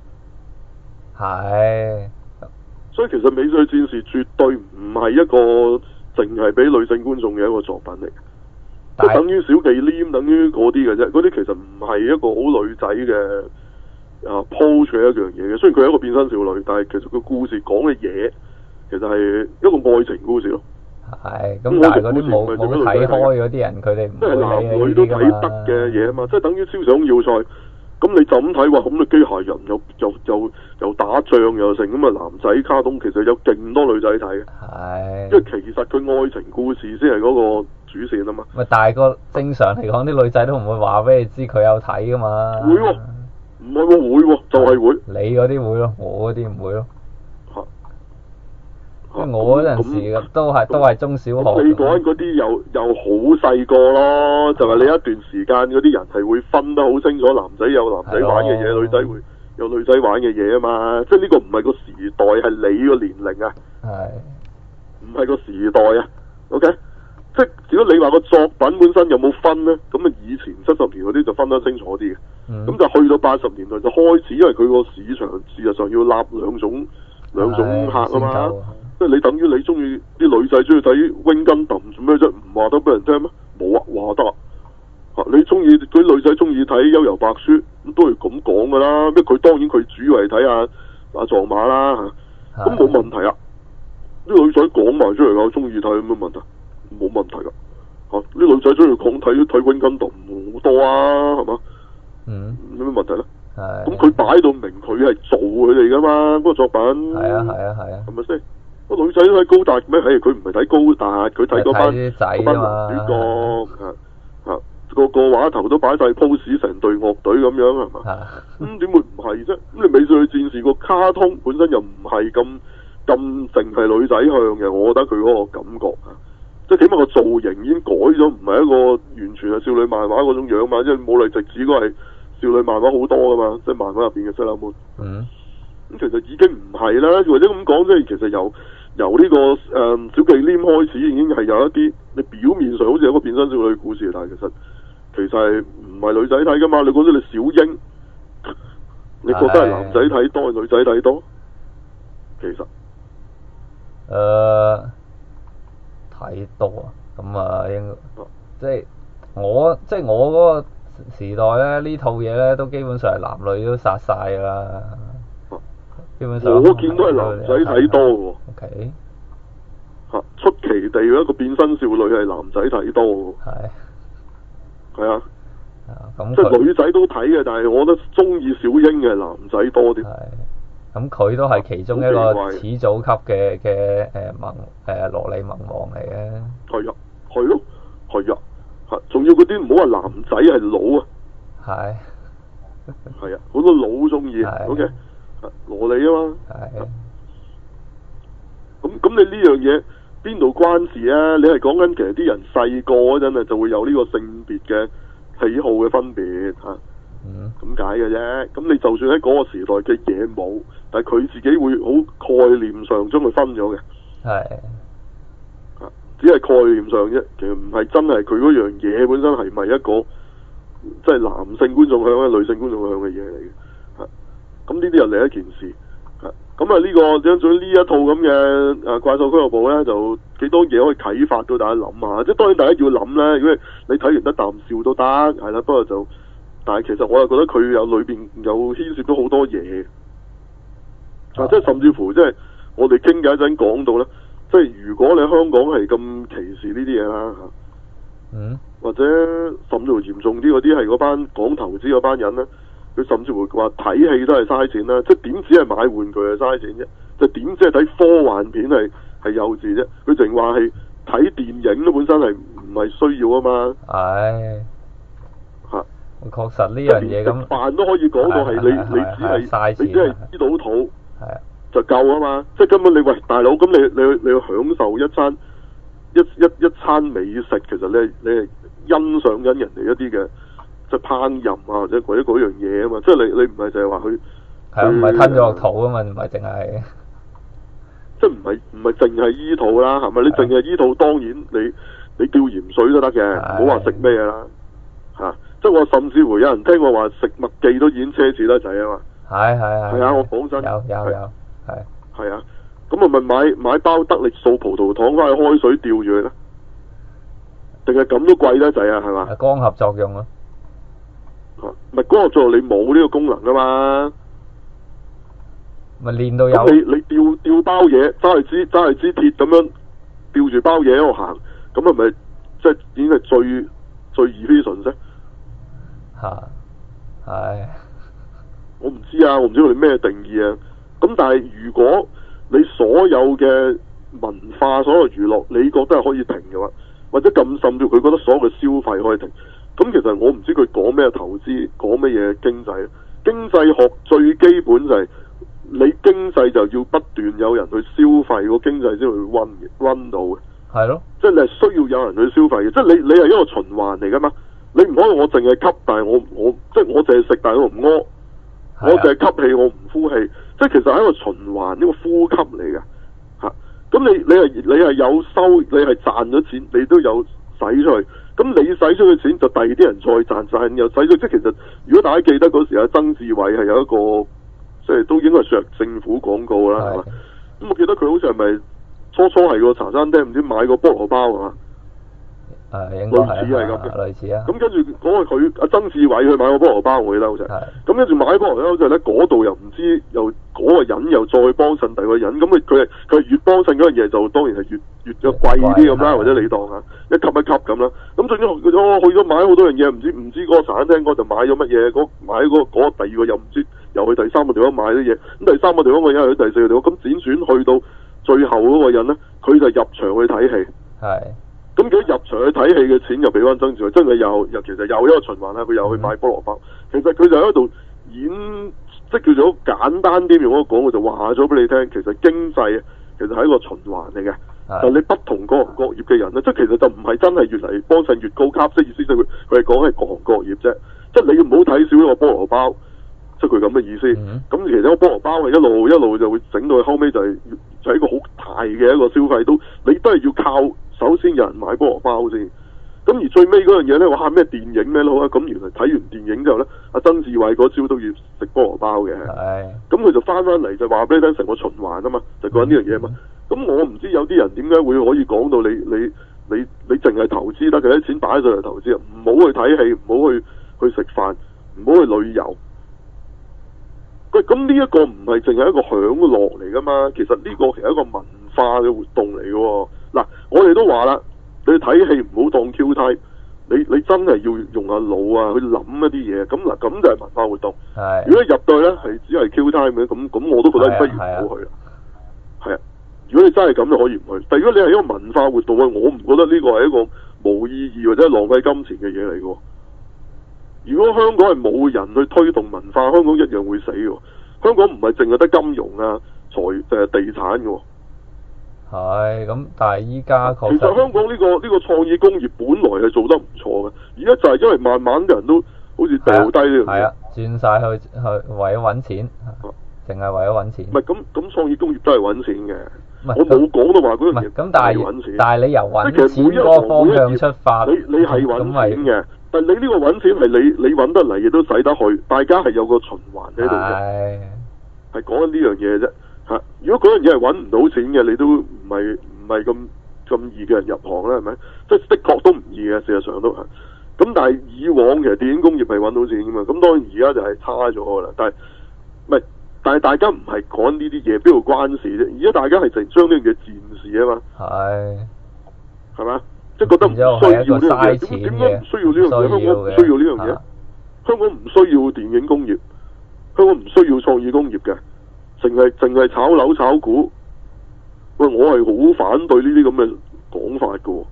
Speaker 2: 係。所以其實《美少女戰士》絕對唔係一個淨係俾女性觀眾嘅一個作品嚟，即係等於小忌廉，等於嗰啲嘅啫。嗰啲其實唔係一個好女仔嘅approach嘅一樣嘢嘅。雖然佢係一個變身少女，但係其實個故事講嘅嘢其實係一個愛情故事咯。係，咁但係嗰啲冇睇開嗰啲人，佢哋唔即係男女都睇得嘅嘢啊嘛，即係等於超想要塞。咁你就咁睇話，咁你機械人又打仗又成咁啊！男仔卡通其實有勁多女仔睇嘅，係，因為其實佢愛情故事先係嗰個主線啊嘛。咪但係個正常嚟講，啲女仔都唔會話俾你知佢有睇噶嘛。會喎，唔係喎，會喎，就係會。你嗰啲會咯，我嗰啲唔會咯。
Speaker 1: 即係我嗰陣時都係中小學。
Speaker 2: 你講緊嗰啲又好細個咯，就係你一段時間嗰啲人係會分得好清楚，男仔有男仔玩嘅嘢，女仔會有女仔玩嘅嘢啊嘛。即係呢個唔係個時代，係你個年齡啊。係。唔係個時代啊。OK。即係如果你話個作品本身有冇分咧，咁啊以前70年嗰啲就分得清楚啲嘅。咁就去到80年代就開始，因為佢個市場事實上要立兩種客啊嘛。即係你等於你中意啲女仔中意睇 Wing Gundam做咩啫？唔話得俾人聽咩？冇啊，話得啊！你中意佢女仔中意睇《幽遊白書》，咁都係咁講噶啦。咩佢當然佢主要係睇阿藏馬啦，咁冇問題啊！啲女仔講埋出嚟㗎，我中意睇有咩問題？冇問題㗎。啲女仔中意講睇 Wing Gundam好多啊，係嘛？有咩問題咧？咁佢擺到明，佢係做佢哋㗎嘛，嗰個作品。係啊，係咪先？個女仔都睇高達咩？佢唔係睇高達，佢睇嗰班女主角個畫頭都擺晒 pose 成隊樂隊咁樣係嘛？咁點會唔係啫？咁你美少女戰士個卡通本身又唔係咁淨係女仔向嘅，我覺得佢嗰個感覺即係起碼個造型已經改咗，唔係一個完全係少女漫畫嗰種樣嘛，即係武力直指嗰係少女漫畫好多噶嘛，即係漫畫入邊嘅西拉妹。咁其實已經唔係啦，或者咁講，即係其實由呢個小忌廉開始已經係有一啲你表面上好似有一個變身少女故事，但係其實係唔係女仔睇噶嘛？你覺得你小櫻，你覺得係男仔睇多定女仔睇多？其實
Speaker 1: 睇多啊，咁啊應該我嗰個時代咧，呢套嘢咧都基本上係男女都殺晒㗎啦。基本上
Speaker 2: 我見到係男仔睇多喎。
Speaker 1: OK。
Speaker 2: 出奇地一個變身少女係男仔睇多喎。係啊。即係女仔都睇嘅，但係我覺得中意小櫻嘅男仔多啲。
Speaker 1: 咁佢都係其中一個始祖級嘅蘿莉萌王嚟嘅。
Speaker 2: 係啊，仲要嗰啲唔好話男仔係佬啊。係啊，好多佬中意。OK。蘿莉啊嘛。咁你呢樣嘢邊度關事啊？你係講緊其實啲人細個嗰陣就會有呢個性別嘅喜好嘅分別嚇。咁解嘅啫。咁你就算喺嗰個時代嘅嘢冇，但係佢自己會好概念上將佢分咗嘅。只係概念上啫，其實唔係真係佢嗰樣嘢本身係咪一個即係男性觀眾向嘅女性觀眾向嘅嘢嚟嘅。咁呢啲又另一件事。咁呢個將咗呢一套咁嘅怪獸俱樂部咧，就幾多嘢可以啟發到大家諗下。即係當然大家要諗咧，如果你睇完得啖笑都得，係啦。不過但係其實我又覺得佢有裏邊有牽涉到好多嘢。即係甚至乎即係我哋傾偈一陣講到咧，即係如果你香港係咁歧視呢啲嘢啦或者甚至乎嚴重啲嗰啲係嗰班講投資嗰班人咧。佢甚至會話睇戲都係嘥錢啦，即係點止係買玩具係嘥錢啫？就點知係睇科幻片係幼稚啫？佢淨話係睇電影都本身係唔係需要啊嘛？
Speaker 1: 確實呢樣嘢咁。食
Speaker 2: 飯都可以講到係你只係醫到肚就夠啊嘛！即係根本你喂大佬咁你要享受一餐美食，其實你係欣賞緊人哋一啲嘅。即係烹飪或者嗰樣嘢啊嘛，即係你唔係就係話佢
Speaker 1: 唔係吞咗落肚啊嘛，唔係淨係
Speaker 2: 即係唔係淨係醫肚啦，係咪？你淨係醫肚，當然你吊鹽水都得嘅，唔好話食咩啦即係我甚至乎有人聽我話食麥記都已經奢侈得滯啊嘛。係啊，我講真係啊，咁我咪買包得力素葡萄糖翻去開水吊住佢咧，定係咁都貴得滯啊？係嘛？
Speaker 1: 光合作用咯。
Speaker 2: 咪光合作用你冇呢個功能噶嘛？
Speaker 1: 咪練到有。
Speaker 2: 咁你吊包嘢，揸係支鐵咁樣吊住包嘢喺度行，咁係咪即係已經係最 efficient 啫？我唔知啊，我唔知佢哋咩定義啊。咁但係如果你所有嘅文化、所有娛樂，你覺得係可以停嘅話，或者咁甚至佢覺得所有嘅消費可以停。咁其實我唔知佢講咩投資，講乜嘢經濟。經濟學最基本就係你經濟就要不斷有有人去消費，個經濟先會溫到嘅。
Speaker 1: 係咯。
Speaker 2: 即係你係需要有人去消費嘅，即係你係一個循環嚟㗎嘛。你唔可以我淨係吸，但係我即係我淨係食，但係我唔屙。我淨係吸氣，我唔呼氣。即係其實係一個循環，呢個呼吸嚟嘅嚇。咁你係有收，你係賺咗錢，你都有使出去。咁你使出去嘅錢就第二啲人再賺又使出去。即係其實如果大家記得嗰時阿曾志偉係有一個，即係都應該係上政府廣告啦，係嘛？咁我記得佢好似係咪初係個茶餐廳唔知買個菠蘿包啊？
Speaker 1: 應該係
Speaker 2: 類似係咁嘅，
Speaker 1: 類似啊。
Speaker 2: 咁跟住嗰個佢阿曾志偉去買個菠蘿包，我記得好似。咁跟住買菠蘿包之後咧，嗰度又唔知又嗰個人又再幫襯第二個人，咁佢係越幫襯嗰樣嘢就當然係越貴啲咁啦，或者你當啊一級咁啦。咁最終去咗買好多樣嘢，唔知嗰個茶餐廳嗰度買咗乜嘢，買嗰個第二個又唔知又去第三個地方買啲嘢，咁第三個地方我又去第四個地方，咁輾轉去到最後嗰個人咧，佢就入場去睇戲。係。咁佢入場去睇戲嘅錢又俾翻曾志偉，真係其實又一個循環啦。佢又去買菠蘿包，其實佢就喺度演，即係叫做簡單啲用嗰個講，我就話咗俾你聽，其實經濟其實係一個循環嚟嘅。但係你不同各行各業嘅人咧，即係其實就唔係真係越嚟幫襯越高級，即係意思即係佢係講係各行各業啫。即係你唔好睇少呢個菠蘿包，即係佢咁嘅意思。咁其實個菠蘿包係一路就會整到後尾就係一個好大嘅一個消費，你都係要靠。首先有人買菠蘿包先，咁而最尾嗰樣嘢咧，哇咩電影咩咯，咁原來睇完電影之後咧，阿曾志偉嗰朝都要食菠蘿包嘅，咁佢就翻嚟就話俾你聽成個循環啊嘛，就講呢樣嘢啊嘛。咁我唔知有啲人點解會可以講到你淨係投資得嘅，啲錢擺上嚟投資啊，唔好去睇戲，唔好去食飯，唔好去旅遊。喂，咁呢一個唔係淨係一個享樂嚟噶嘛，其實呢個其實係一個文化嘅活動嚟嘅。嗱，我哋都話啦，你睇戲唔好當 Q time，你真係要用下腦啊，去諗一啲嘢。咁嗱，咁就係文化活動。如果你入到咧係只係 Q time 嘅，咁我都覺得不如唔好去啦。係啊，如果你真係咁就可以唔去。但如果你係一個文化活動啊，我唔覺得呢個係一個冇意義或者浪費金錢嘅嘢嚟嘅。如果香港係冇人去推動文化，香港一樣會死嘅。香港唔係淨係得金融啊、地產嘅。
Speaker 1: 係咁，但係依家
Speaker 2: 其實香港呢個創意工業本來係做得唔錯嘅，而家就係因為慢慢啲人都好似掉低呢樣嘢。係啊，轉晒去為咗揾錢，淨係為咗揾錢。唔係咁創意工業都係揾錢嘅。我冇講到話嗰樣嘢。咁但係你由揾錢嗰個方向出發，你係揾錢嘅，但係你呢個揾錢係你揾得嚟亦都使得去，大家係有個循環喺度嘅。係講緊呢樣嘢啫。如果嗰樣嘢係揾唔到錢嘅，你都唔係咁易嘅人入行啦，係咪？即係的確都唔易嘅，事實上都係。咁但係以往其實電影工業係揾到錢噶嘛，咁當然而家就係差咗噶啦。但係大家唔係講呢啲嘢，邊度關事啫？而家大家係淨將呢樣嘢戰士啊嘛。係嘛？即係覺得唔需要呢樣嘢，點解唔需要呢樣嘢？香港唔需要呢樣嘢。香港唔需要電影工業，香港唔需要創意工業嘅。淨係炒樓炒股，喂，我係好反對呢啲咁嘅講法㗎。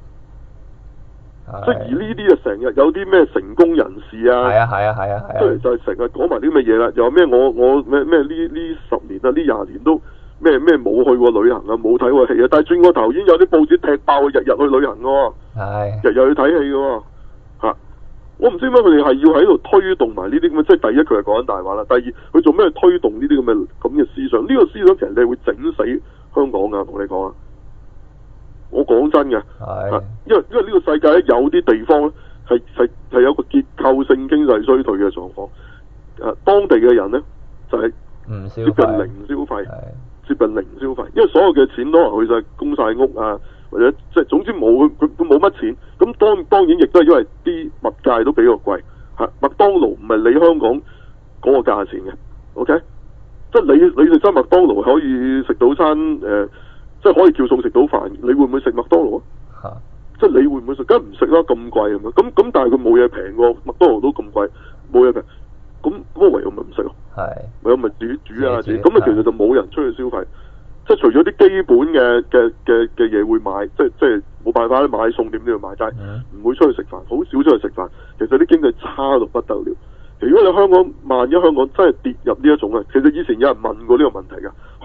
Speaker 2: 即係而呢啲啊，成日有啲咩成功人士啊，出嚟就係成日講埋啲咩嘢啦，又話咩我咩呢10年啊，呢20年都咩冇去過旅行啊，冇睇過戲啊，但係轉個頭已經有啲報紙踢爆佢日日去旅行㗎，日日去睇戲㗎。我唔知點解佢哋係要喺度推動埋呢啲咁嘅，即係第一佢係講緊大話啦，第二佢做咩去推動呢啲咁嘅思想？呢個思想其實你會整死香港㗎，同你講啊！我講真嘅，因為呢個世界咧有啲地方咧係有個結構性經濟衰退嘅狀況，當地嘅人咧就係接近零消費，接近零消費，因為所有嘅錢都係去晒供晒屋啊。或者即係總之冇佢冇乜錢，咁當然亦都係因為啲物價都比較貴嚇。麥當勞唔係你香港嗰個價錢嘅 ，OK？ 即係你哋真麥當勞可以食早餐即係可以叫餸食到飯，你會唔會食麥當勞啊？即係你會唔會食？梗係唔食啦，咁貴係咪？咁但係佢冇嘢平喎，麥當勞都咁貴，冇嘢平，咁唯有咪唔食咯？唯有咪煮啊自己，咁啊其實就冇人出去消費。即係除咗啲基本嘅嘢會買，即係冇辦法買餸點都要買，但係唔會出去食飯，好少出去食飯。其實啲經濟差到不得了。如果你香港萬一香港真係跌入呢一種啊，其實以前有人問過呢個問題㗎。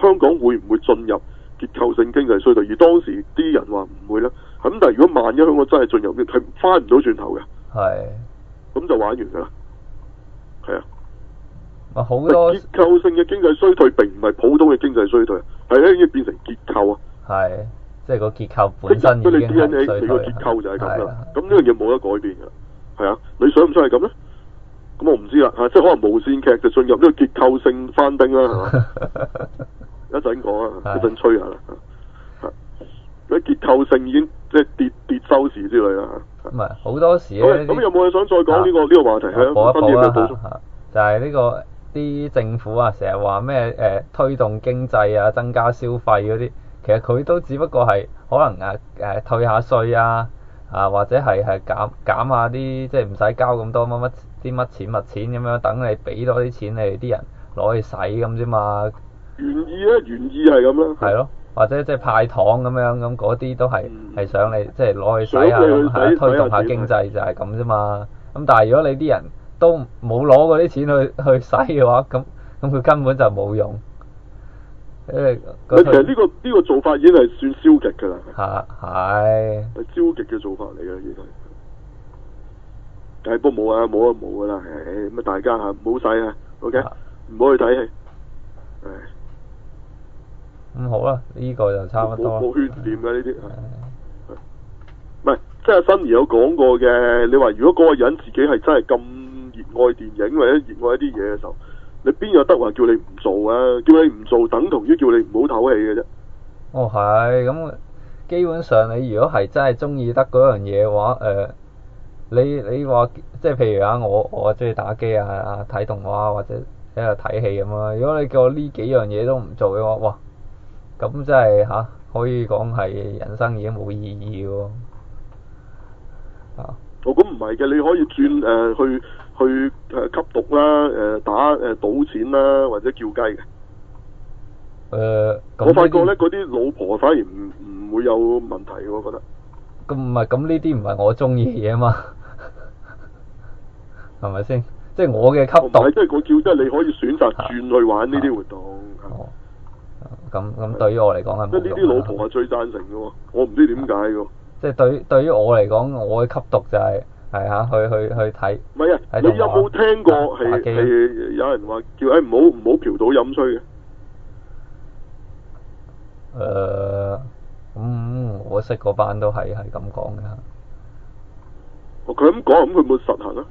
Speaker 2: 香港會唔會進入結構性經濟衰退？而當時啲人話唔會啦。咁但係如果萬一香港真係進入，係翻唔到轉頭嘅。係。咁就玩完㗎啦。係啊。
Speaker 1: 好多
Speaker 2: 結構性嘅經濟衰退並唔係普通嘅經濟衰退，係咧已經變成結構啊。
Speaker 1: 係。即係個結構本身已經係衰退。
Speaker 2: 你個結構就係咁啦。咁呢樣嘢冇得改變㗎。係啊。你想唔想係咁咧？咁我唔知啦嚇，即係可能無線劇就進入呢個結構性翻兵啦，係嘛？一陣講啊，一陣吹下啦嚇。啲結構性已經即係跌收視之類啦嚇。唔係
Speaker 1: 好多時咧。
Speaker 2: 咁有冇嘢想再講呢個話題係啊？
Speaker 1: 補一補啦，就係呢個啲政府啊，成日話咩推動經濟啊，增加消費嗰啲，其實佢都只不過係可能退下稅啊。或者係減下啲，即係唔使交咁多乜錢咁樣，等你俾多啲錢你哋啲人攞去使咁啫嘛。
Speaker 2: 原意係咁啦。係
Speaker 1: 咯，或者即係派糖咁樣，咁嗰啲都係想你即係攞去使下，推動下經濟就係咁啫嘛。咁但係如果你啲人都冇攞嗰啲錢去使嘅話，咁佢根本就冇用。
Speaker 2: 其實呢個做法已經係算消極㗎啦。係消極嘅做法嚟嘅，已經係。但係不過冇㗎啦，咁啊大家嚇唔好使啊 ，OK，唔好去睇戲。
Speaker 1: 咁好啦，呢個就差唔多。
Speaker 2: 冇懸念㗎呢啲。唔係，即係阿新兒有講過嘅。你話如果嗰個人自己係真係咁熱愛電影或者熱愛一啲嘢嘅時候，你邊有得話叫你唔做啊？叫你唔做等同於叫你唔好唞氣嘅啫。
Speaker 1: 哦，係咁，基本上你如果係真係中意得嗰樣嘢嘅話，你話即係譬如啊，我中意打機啊，睇動畫或者喺度睇戲咁啊。如果你叫我呢幾樣嘢都唔做嘅話，哇，咁真係可以講係人生已經冇意義嘅喎。
Speaker 2: 咁唔係嘅，你可以轉去吸毒啦，打賭錢啦，或者叫雞嘅。我發覺咧，嗰啲老婆反而唔會有問題嘅，我覺得。
Speaker 1: 咁唔係，咁呢啲唔係我中意嘅嘢嘛，係咪先？即係我嘅吸毒。唔係，
Speaker 2: 即係我叫，即係你可以選擇轉去玩呢啲活動。
Speaker 1: 咁對於我嚟講係冇用。
Speaker 2: 即係呢啲老婆係最贊成嘅喎，我唔知點解嘅。
Speaker 1: 即係對於我嚟講，我嘅吸毒就係去睇。
Speaker 2: 唔係啊！你有冇聽過係有人話叫唔好嫖賭飲吹嘅？
Speaker 1: 我識嗰班都係咁講嘅。
Speaker 2: 佢咁講，咁佢冇實行啊？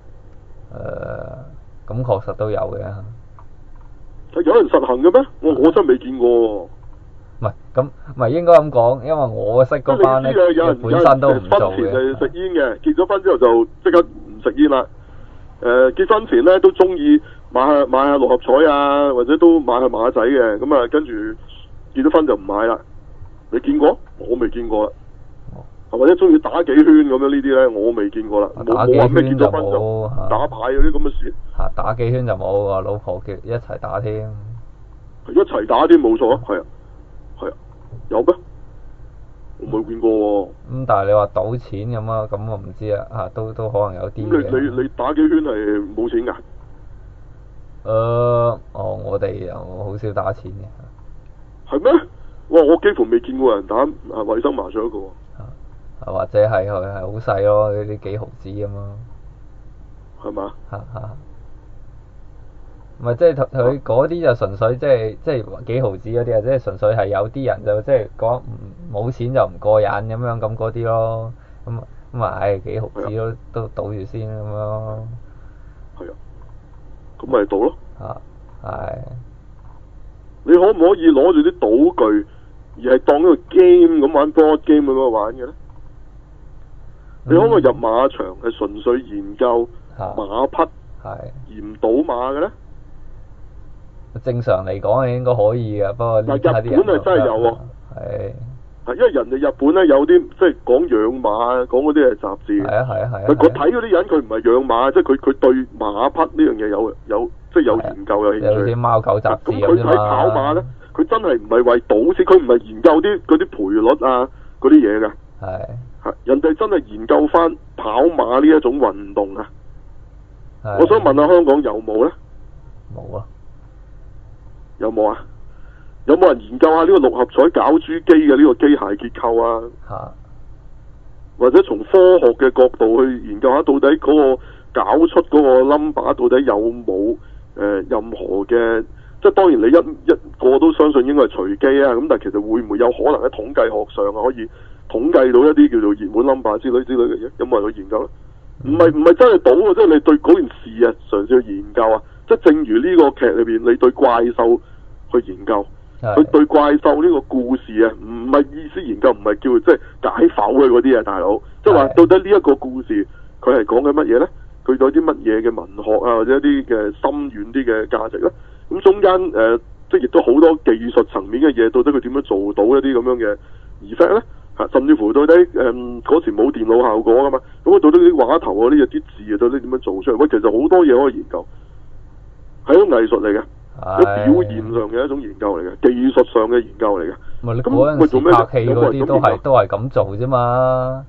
Speaker 1: 咁確實都有嘅。
Speaker 2: 有人實行嘅咩？我真係未見過。
Speaker 1: 唔係咁，唔係應該咁講，因為我識嗰班咧，本身都唔做嘅。婚前係食煙嘅，結咗婚之後就即刻唔食煙啦。結婚前咧都中意買下六合彩啊，或者都買下馬仔嘅，咁啊跟住結咗婚就唔買啦。你見過？我未見過啦。或者中意打幾圈咁樣呢啲咧，我未見過啦。冇話咩結咗婚就打牌嗰啲咁嘅事。打幾圈就冇喎， 老婆叫一齊打添。
Speaker 2: 一齊打添冇錯啊，係啊。有咩？我冇見過喎。
Speaker 1: 咁但係你話賭錢咁啊，咁我唔知啊，都可能有啲嘅。
Speaker 2: 你打幾圈係冇錢㗎？
Speaker 1: 我哋又好少打錢嘅。
Speaker 2: 係咩？哇！我幾乎未見過人打衞生麻雀嘅喎。
Speaker 1: 或者係好細咯，呢啲幾毫子咁咯。
Speaker 2: 係嘛？
Speaker 1: 唔係即係佢嗰啲就純粹即係幾毫子嗰啲啊，即係純粹係有啲人就即係講冇錢就唔過癮咁樣咁嗰啲咯，咁啊幾毫子都賭住先咁咯。
Speaker 2: 係啊，咁咪賭咯。
Speaker 1: 係。
Speaker 2: 你可唔可以攞住啲賭具而係當一個 game 咁玩 board game 咁樣玩嘅咧？你可唔可以入馬場係純粹研究馬匹而唔賭馬嘅咧？
Speaker 1: 正常嚟講係應該可以嘅，不過呢家啲人
Speaker 2: 日本係真係有喎。係因為人哋日本咧有啲即係講養馬，講嗰啲係雜誌。係啊。我睇嗰啲人佢唔係養馬，即係佢對馬匹呢樣嘢有即係有研究有興趣。
Speaker 1: 有啲貓狗雜誌咁啫嘛。
Speaker 2: 咁佢睇跑馬咧，佢真係唔係為賭錢，佢唔係研究嗰啲賠率啊嗰啲嘢嘅。係人哋真係研究翻跑馬呢一種運動啊！我想問下香港有冇咧？
Speaker 1: 冇啊！
Speaker 2: 有冇啊？ 有冇人研究下呢個六合彩攪珠機嘅呢個機械結構啊？或者從科學嘅角度去研究下，到底嗰個搞出嗰個 number 到底有冇任何嘅，即係當然你一個都相信應該係隨機啊，咁但係其實會唔會有可能喺統計學上可以統計到一啲叫做熱門 number 之類嘅嘢？有冇人去研究咧？唔係真係賭啊，即係你對嗰件事啊嘗試去研究啊，即係正如呢個劇裏邊你對怪獸去研究。佢對怪獸呢個故事啊，唔係意思研究，唔係叫即係解剖嘅嗰啲啊，大佬，即係話到底呢一個故事佢係講緊乜嘢咧？佢有啲乜嘢嘅文學啊，或者一啲嘅深遠啲嘅價值咧？咁中間即係亦都好多技術層面嘅嘢，到底佢點樣做到一啲咁樣嘅 effect 咧？甚至乎到底嗰時冇電腦效果噶嘛？咁到底啲畫頭啊，呢啲字啊，到底點樣做出嚟？喂，其實好多嘢可以研究，係一種藝術嚟嘅。喺表現上嘅一種研究嚟嘅，技術上嘅研究嚟嘅。
Speaker 1: 咪你嗰陣時拍戲嗰啲都係咁做啫嘛。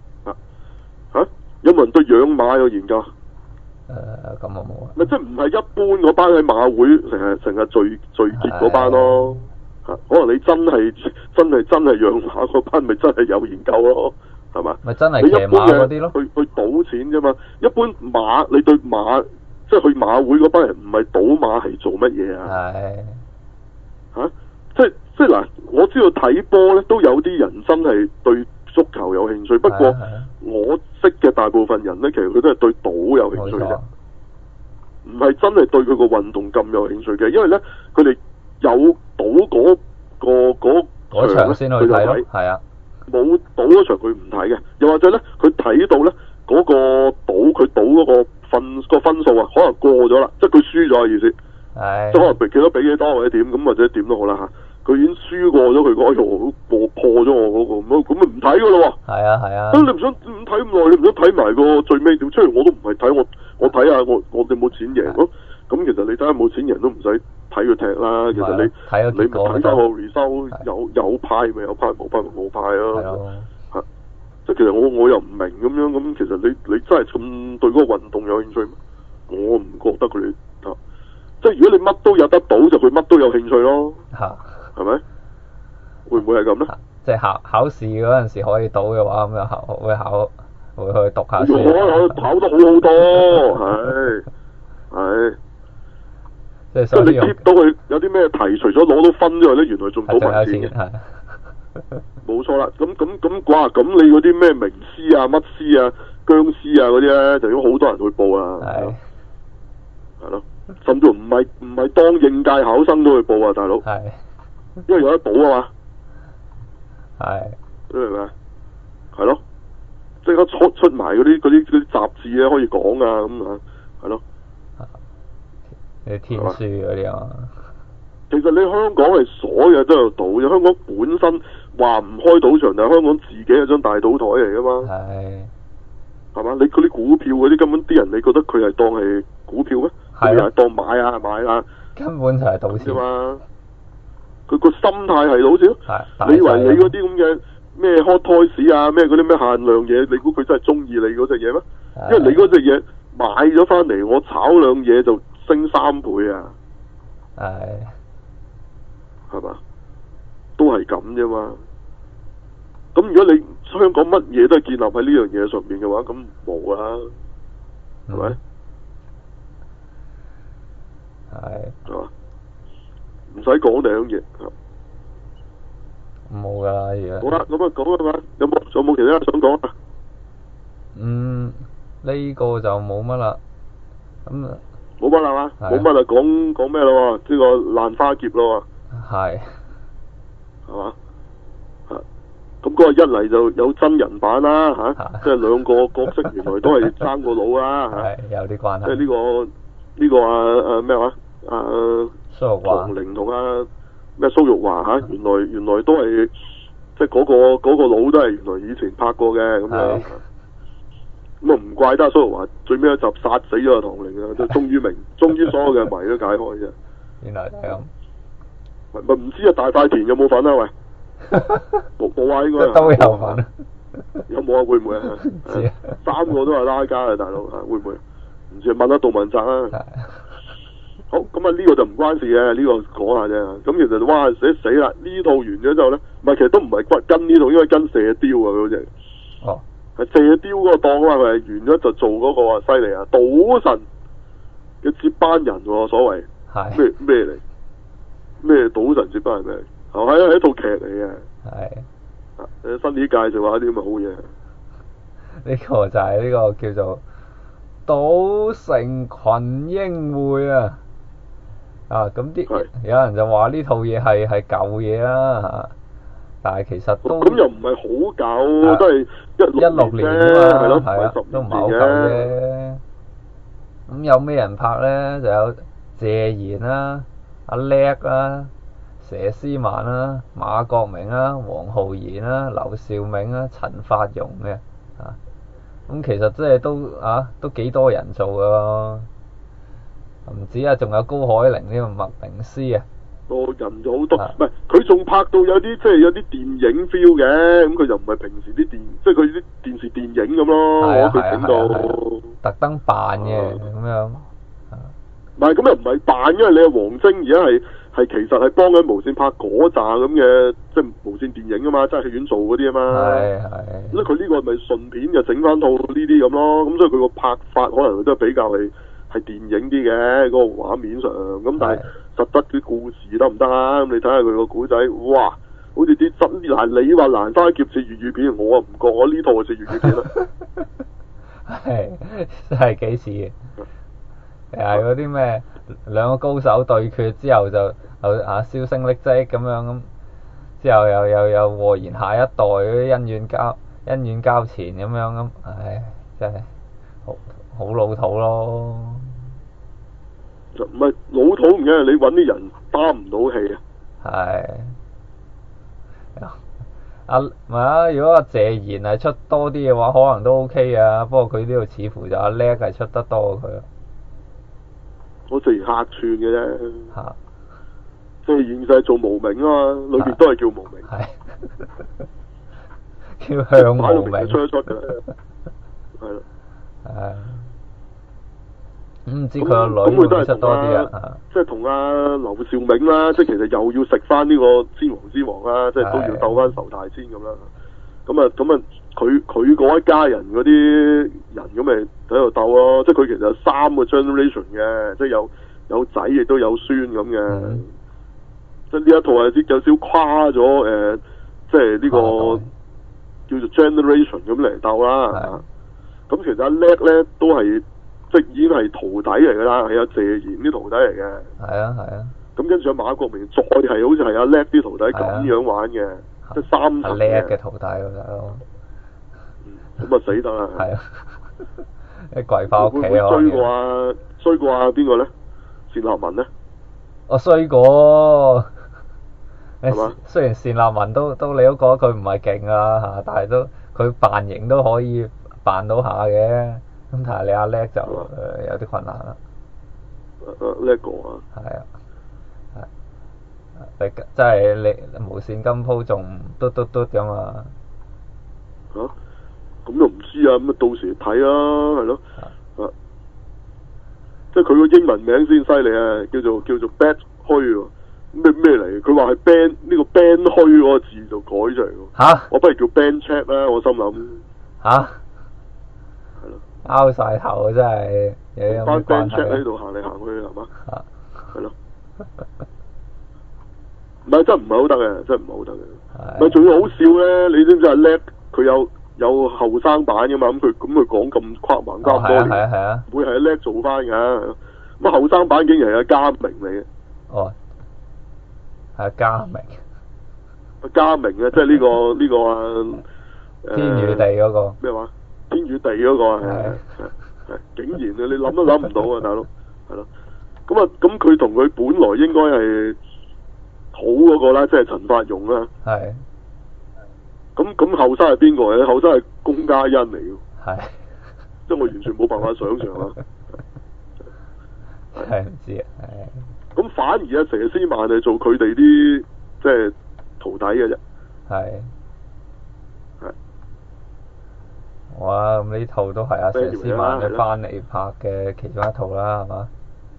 Speaker 2: 有冇人對養馬有研究？
Speaker 1: 咁啊冇啊。
Speaker 2: 咪即係唔係一般嗰班喺馬會成日聚結嗰班咯？可能你真係養馬嗰班，咪真係有研究咯，係嘛？
Speaker 1: 咪真係騎馬嗰啲咯。
Speaker 2: 去賭錢啫嘛。一般馬，你對馬。即係去馬會嗰班人唔係賭馬係做乜嘢啊？係即係嗱，我知道睇波咧都有啲人真係對足球有興趣，不過我識嘅大部分人咧，其實佢都係對賭有興趣嘅，唔係真係對佢個運動咁有興趣嘅，因為咧佢哋有賭嗰場先去睇咯，係啊，冇賭嗰場佢唔睇嘅，又或者咧佢睇到咧嗰個佢賭嗰個分數啊，可能過咗啦，即係佢輸咗嘅意思，即係可能俾幾多或者點咁或者點都好啦嚇，佢已經輸過咗佢嗰個破咗我嗰個咁咪唔睇噶咯喎。係啊。咁你唔想唔睇咁耐，你唔想睇埋個最尾點？雖然我都唔係睇，我睇下我哋冇錢贏咯。咁其實你睇下冇錢贏都唔使睇佢踢啦。其實你咪睇翻個 result 有派咪有派，冇派咪冇派咯。即係其實我又唔明咁樣，咁其實你真係咁對嗰個運動有興趣咩？我唔覺得佢哋即係如果你乜都有得賭，就佢乜都有興趣咯。係咪？會唔會係咁咧？即係考試嗰陣時可以賭嘅話，咁又會去讀下書。我考得好多，係。即係你 keep 到佢有啲咩題，除咗攞到分之外咧，原來仲賭埋錢嘅。冇錯啦，咁哇，咁你嗰啲咩名師啊、乜師啊、僵屍啊嗰啲咧，就要好多人去報啊，係咯，甚至唔係當應屆考生都去報啊，大佬，因為有得賭啊嘛，你明唔明啊？係咯，即刻出埋嗰啲雜誌咧，可以講啊，咁啊，係咯，你天書嗰啲啊。其實你香港係所有都有賭嘅，香港本身話唔開賭場，但係香港自己係張大賭台嚟噶嘛。係嘛？你嗰啲股票嗰啲根本啲人，你覺得佢係當係股票咩？係啊，當買啊，根本就係賭錢嘛。佢個心態係賭錢。你以為你嗰啲咁嘅咩 hot toys 啊，咩嗰啲咩限量嘢，你估佢真係中意你嗰隻嘢咩？因為你嗰隻嘢買咗翻嚟，我炒兩嘢就升3倍啊。係嘛？都係咁啫嘛。咁如果你香港乜嘢都係建立喺呢樣嘢上面嘅話，咁冇啦，係咪？係嘛？唔使講兩樣嘢。冇噶啦，而家。好啦，咁啊講啦嘛，仲有冇其他想講啊？呢個就冇乜啦。咁啊。冇乜啦嘛？冇乜啦，講咩咯？呢個爛花劫咯。係嘛？咁嗰個一嚟就有真人版啦，即係兩個角色原來都係爭個佬啦，有啲關係。即係呢個咩話？蘇玉華、唐玲同咩蘇玉華原來都係即係嗰個佬都係原來以前拍過嘅咁樣。咁啊唔怪得蘇玉華最尾一集殺死咗阿唐玲啊，都終於所有嘅謎都解開啫。原來係咁。咪唔知啊？大塊田有冇份啊？喂，冇啊，應該都有份。有冇啊？會唔會啊？3個都係拉家啊，大佬會唔會？唔知問下杜汶澤啊。 好，咁啊呢個就唔關事嘅，呢、個講下啫。咁其實哇死啦！呢套完咗之後咧，唔係其實都唔係跟呢套，應該跟射雕啊嗰隻。
Speaker 1: 哦。
Speaker 2: 係射雕嗰個檔啊嘛，佢係完咗就做嗰個啊，犀利啊！賭神嘅接班人喎，所謂
Speaker 1: 係
Speaker 2: 咩嚟？咩賭神接班人咩？係一套劇嚟嘅。係。新啲介紹下啲咁嘅好嘢。
Speaker 1: 呢個就係呢個叫做賭城群英會啊！咁有人就話呢套嘢係舊嘢啦，但係其實都
Speaker 2: 咁又唔係好舊，都係
Speaker 1: 16年啫嘛，
Speaker 2: 係咯，
Speaker 1: 都唔係好舊啫。咁有咩人拍咧？就有謝賢啦、阿叻啦、佘詩曼啦、馬國明啦、黃浩然啦、劉兆銘啦、陳法蓉嘅咁其實即係都幾多人做噶，唔止啊，仲有高海寧呢個麥明詩啊。
Speaker 2: 人就好多，唔係佢仲拍到有啲即係有啲電影 feel 嘅，咁佢就唔係平時啲即係佢啲電視電影咁咯，佢整到
Speaker 1: 特登扮嘅咁樣。
Speaker 2: 唔係咁又唔係扮，因為你係王晶而家係其實係幫緊無線拍嗰扎咁嘅即係無線電影啊嘛，即係戲院做嗰啲啊嘛。係。咁佢呢個咪順便就整翻套呢啲咁咯，咁所以佢個拍法可能都係比較係電影啲嘅嗰個畫面上，咁但係實質啲故事得唔得啊？咁你睇下佢個古仔，哇！好似啲真嗱，你話蘭花劫似粵語片，我啊唔覺，我呢套就似粵語片啦。
Speaker 1: 係幾似嘅。係嗰啲咩兩個高手對決之後就銷聲匿跡咁樣咁，之後又禍延下一代嗰啲恩怨交纏咁樣咁，真係好老土咯。
Speaker 2: 唔係老土唔嘅，你揾啲人擔唔到戲啊。
Speaker 1: 係。唔係啊！如果阿謝賢係出多啲嘅話，可能都 OK 啊。不過佢呢度似乎就阿叻係出得多過佢。
Speaker 2: 我謝賢客串嘅啫。即係現世做無名啊嘛，裏邊都係叫無名。
Speaker 1: 係。叫向無名。
Speaker 2: 出嘅。係咯。
Speaker 1: 唔知佢個女會唔會出多啲啊？
Speaker 2: 即係同阿劉兆銘啦，即係其實又要食翻呢個天王之王啦，即係都要鬥翻仇大仙咁啦。咁啊，佢嗰一家人嗰啲人咁咪喺度鬥咯。即係佢其實有3個 generation 嘅，即係有仔亦都有孫咁嘅。即係呢一套係有少誇咗即係呢個叫做 generation 咁嚟鬥啦。咁其實阿叻咧都係。即係已經係徒弟嚟㗎啦，係阿謝賢啲徒弟嚟嘅。係啊。咁跟住阿馬國明再係好似係阿叻啲徒弟咁樣玩嘅，即係3層嘅。叻嘅徒弟喎，大佬。咁啊死得啦！係啊。你跪翻屋企啊！追過啊邊個咧？單立文咧？我衰過。係嘛？雖然單立文都你都覺得佢唔係勁啊，但係都佢扮型都可以扮到下嘅。咁但係你阿叻就有啲困難啦。叻過啊！係啊，你真係你無線金鋪仲嘟㗎嘛？咁又唔知啊，咁啊到時睇啦，係咯。即係佢個英文名先犀利啊，叫做 bad 虛喎。咩嚟？佢話係 band 呢個 band 虛嗰個字就改出嚟喎。我不如叫 band check 啦，我心諗。拗晒頭啊！真係有咩關係？喺度行嚟行去係嘛？係咯。唔係真唔係好得嘅，真唔係好得嘅。咪仲要好笑咧？你知唔知阿叻佢有後生版嘅嘛？咁佢講咁跨橫交多年，會係阿叻做翻㗎。咁後生版竟然係阿嘉明嚟嘅。哦，係阿嘉明。阿嘉明啊，即係呢個啊天與地嗰個咩話？天與地嗰個係竟然啊！你諗都諗唔到啊，大佬係咯。咁佢同佢本來應該係好嗰個啦，即係陳法蓉啦。係。咁後生係邊個咧？後生係龔嘉欣嚟嘅。係。即係我完全冇辦法想像啊。係唔知啊。係。咁反而阿佘詩曼係做佢哋啲即係徒弟嘅啫。係。哇！咁呢套都係阿佘詩曼佢翻嚟拍嘅其中一套啦，係嘛？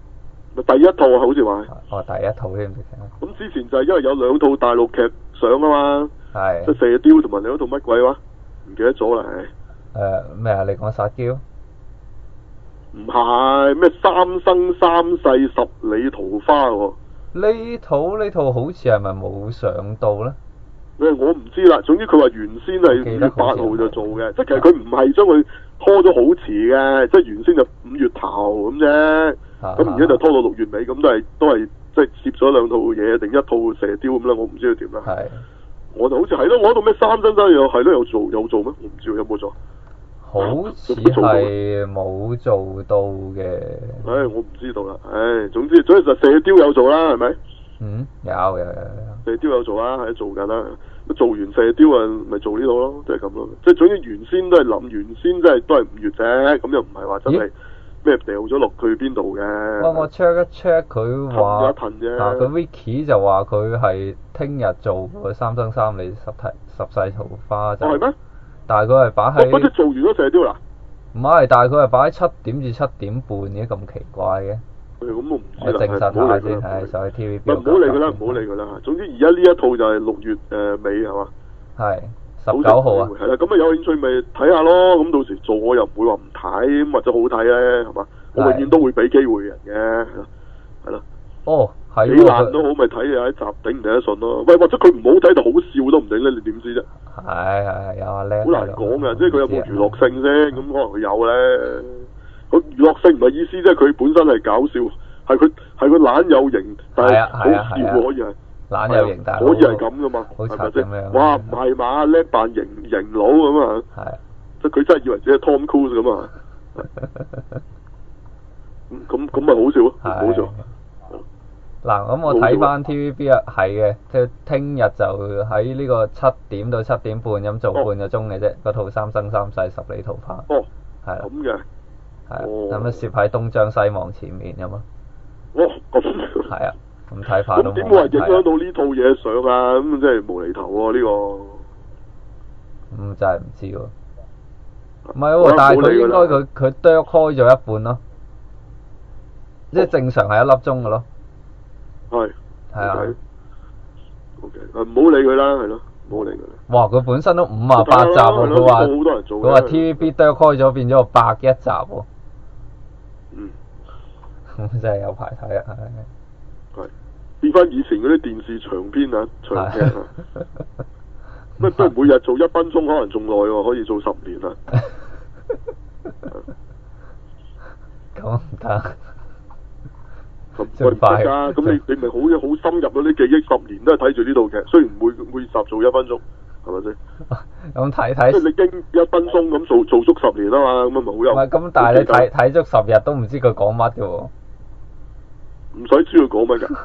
Speaker 2: 第一套啊，好似話。
Speaker 1: 哦，第一套添，
Speaker 2: 咁之前就係因為有兩套大陸劇上啊嘛。
Speaker 1: 係。
Speaker 2: 即係射雕同埋另一套乜鬼話？唔記得咗啦，
Speaker 1: 咩啊？你講撒嬌？
Speaker 2: 唔係咩三生三世十里桃花喎？
Speaker 1: 呢套好似係咪冇上到咧？
Speaker 2: 我唔知啦。總之佢話原先係5月8號就做嘅，即係其實佢唔係將佢拖咗好遲嘅，即係原先就5月頭咁啫。咁而家就拖到6月尾，咁都係即係攝咗兩套嘢定一套射雕咁啦。我唔知佢點啦。
Speaker 1: 係。
Speaker 2: 我就好似係咯，我嗰套咩三生三世又係咯，有做咩？我唔知有冇做。
Speaker 1: 好似係冇做到嘅。
Speaker 2: 我唔知道啦。總之就射雕有做啦，係咪？
Speaker 1: 有。
Speaker 2: 射雕有做啦，喺做緊啦。做完射雕啊，咪做呢度咯，即係咁咯。即係總之原先都係諗，原先都係5月啫，咁又唔係話真係咩掉咗落去邊度嘅。
Speaker 1: 我 check 一 check 佢話，佢 Wiki 就話佢係聽日做個三生三世十世桃花就。係咩？但係佢係擺喺。
Speaker 2: 即係做完咗射雕啦？
Speaker 1: 唔係，但係佢係擺喺7點至7點半嘅，咁奇怪嘅。
Speaker 2: 咁我唔知啦。
Speaker 1: 我證實下先，係上去 TVB。
Speaker 2: 唔好理佢啦，唔好理佢啦。總之而家呢一套就係6月尾係嘛？
Speaker 1: 係19號啊。
Speaker 2: 係啦，咁啊有興趣咪睇下咯。咁到時做我又唔會話唔睇，咁或者好睇咧，係嘛？我永遠都會俾機會人嘅，係咯。
Speaker 1: 哦，係。
Speaker 2: 幾爛都好，咪睇下一集頂唔頂得順咯。喂，或者佢唔好睇就好笑都唔定咧，你點知啫？
Speaker 1: 係有阿叻。
Speaker 2: 好難講㗎，即係佢有冇娛樂性啫？咁可能佢有咧。佢娛樂性唔係意思，即係佢本身係搞笑，係佢懶有型，但係好笑可以係。
Speaker 1: 懶有型，但係
Speaker 2: 可以係咁噶嘛？
Speaker 1: 好慘咁樣。
Speaker 2: 哇，唔係嘛？叻扮型佬咁啊！
Speaker 1: 係。
Speaker 2: 即係佢真係以為自己係 Tom Cruise 咁啊！咁咪好笑咯，好笑。
Speaker 1: 嗱，咁我睇翻 TVB 啊，係嘅，即係聽日就喺呢個7點到7點半咁做半個鐘嘅啫，嗰套三生三世十里桃花。
Speaker 2: 哦。
Speaker 1: 係啦。
Speaker 2: 咁嘅。
Speaker 1: 係。咁啊，攝喺東張西望前面咁啊。
Speaker 2: 哦，咁。
Speaker 1: 係啊，咁睇法都冇問題。
Speaker 2: 咁點會影響到呢套嘢上啊？咁真係無厘頭喎呢個。
Speaker 1: 真係唔知喎。唔係喎，但係佢應該佢剁開咗一半咯，即係正常係1粒鐘嘅咯。
Speaker 2: 係。
Speaker 1: 係啊。
Speaker 2: OK，唔好理佢啦，係咯，唔好理佢。
Speaker 1: 哇！佢本身都58集喎，佢話 TVB 剁開咗變咗個101集喎。咁真係有排睇啊！
Speaker 2: 係。變翻以前嗰啲電視長篇啊，長劇啊。乜都每日做1分鐘，可能仲耐喎，可以做10年啊。
Speaker 1: 咁唔得。
Speaker 2: 咁快㗎！咁你咪好深入嗰啲記憶，10年都係睇住呢套劇，雖然每集做1分鐘，係咪先？
Speaker 1: 咁睇。即係
Speaker 2: 你經1分鐘咁做足10年啊嘛，咁咪好有。
Speaker 1: 唔係咁，但係你睇足10日都唔知佢講乜嘅喎。
Speaker 2: 唔使知佢講乜㗎。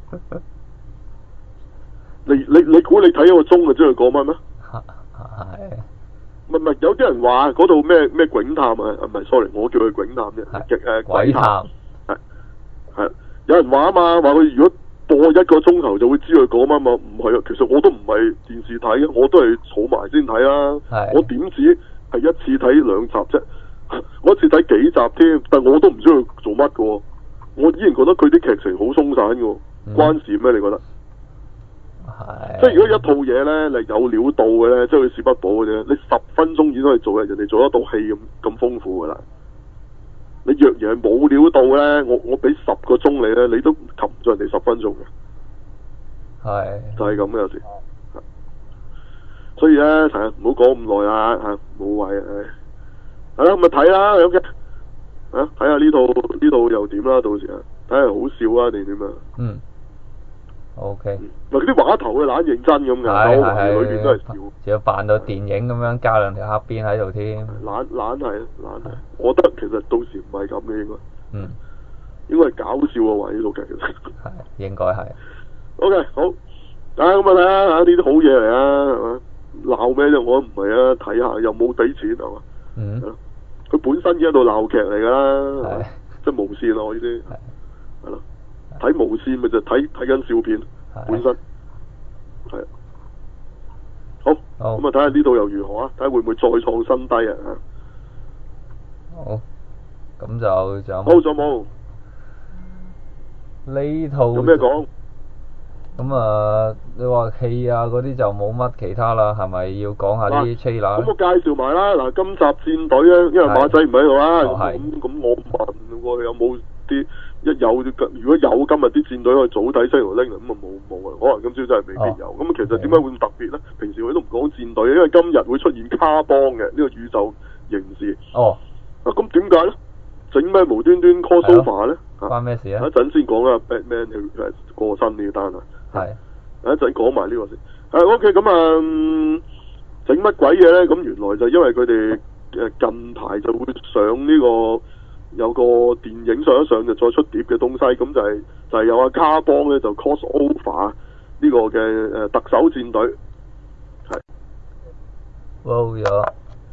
Speaker 2: 你估你睇一個鐘就知佢講乜咩？
Speaker 1: 係。
Speaker 2: 唔係，有啲人話嗰套咩警探啊？唔係 sorry，我叫佢警探啫。鬼探。係。有人話啊嘛，話佢如果播1個鐘頭就會知佢講乜嘛？唔係啊，其實我都唔係電視睇嘅，我都係儲埋先睇啦。我點知係一次睇2集啫？我一次睇幾集添，但我都唔知佢做乜嘅喎。我依然覺得佢啲劇情好鬆散嘅喎，關事咩？你覺得？即係如果一套嘢咧，你有料到嘅咧，即係佢事不保嘅啫。你10分鐘已經可以做嘅，人哋做一套戲咁豐富噶啦。你若然係冇料到咧，我俾10個鐘你咧，你都擒唔咗人哋10分鐘嘅。係。就係咁嘅有時。所以咧，唔好講咁耐啦嚇，冇謂啊。係啦，咁咪睇啦，OK。啊，睇下呢套又點啦，到時啊，睇下好笑啊定點啊。
Speaker 1: OK。
Speaker 2: 嗱，啲話頭嘅懶認真咁嘅，裏邊都係笑。
Speaker 1: 仲要扮到電影咁樣，加2條黑邊喺度添。懶
Speaker 2: 係，我覺得其實到時唔係咁嘅應該。應該係搞笑啊，話呢套劇其實。係，應該係。OK，好。咁啊睇下呢啲好嘢嚟啊，係嘛？鬧咩啫？我唔係啊，睇下又冇俾錢係嘛？佢本身已經係套鬧劇嚟㗎啦，即係無線咯，我意思係咯，睇無線咪就睇緊笑片本身係。好，咁啊睇下呢度又如何啊？睇下會唔會再創新低啊？
Speaker 1: 好，咁就
Speaker 2: 好咗冇？
Speaker 1: 呢套
Speaker 2: 有咩講？
Speaker 1: 咁啊，你話戲啊嗰啲就冇乜其他啦，係咪要講下啲 trailer？
Speaker 2: 咁我介紹埋啦，嗱，今集戰隊咧，因為馬仔唔喺度啦，咁我問過有冇啲如果有今日啲戰隊可以早睇《西遊拎》咁啊冇啊，可能今朝真係未必有。咁其實點解會咁特別咧？平時佢都唔講戰隊，因為今日會出現卡邦嘅呢個宇宙刑事。咁點解咧？整咩無端端 crossover 咧？
Speaker 1: 關咩事啊？
Speaker 2: 一陣先講啊 ，Batman 佢過身呢單啊。
Speaker 1: 係。
Speaker 2: 一陣講埋呢個先。OK， 咁啊，整乜鬼嘢咧？咁原來就因為佢哋近排就會上呢個有個電影上一上就再出碟嘅東西，咁就係有阿卡邦咧就 cross over 呢個嘅特首戰隊。係。
Speaker 1: 冇咗。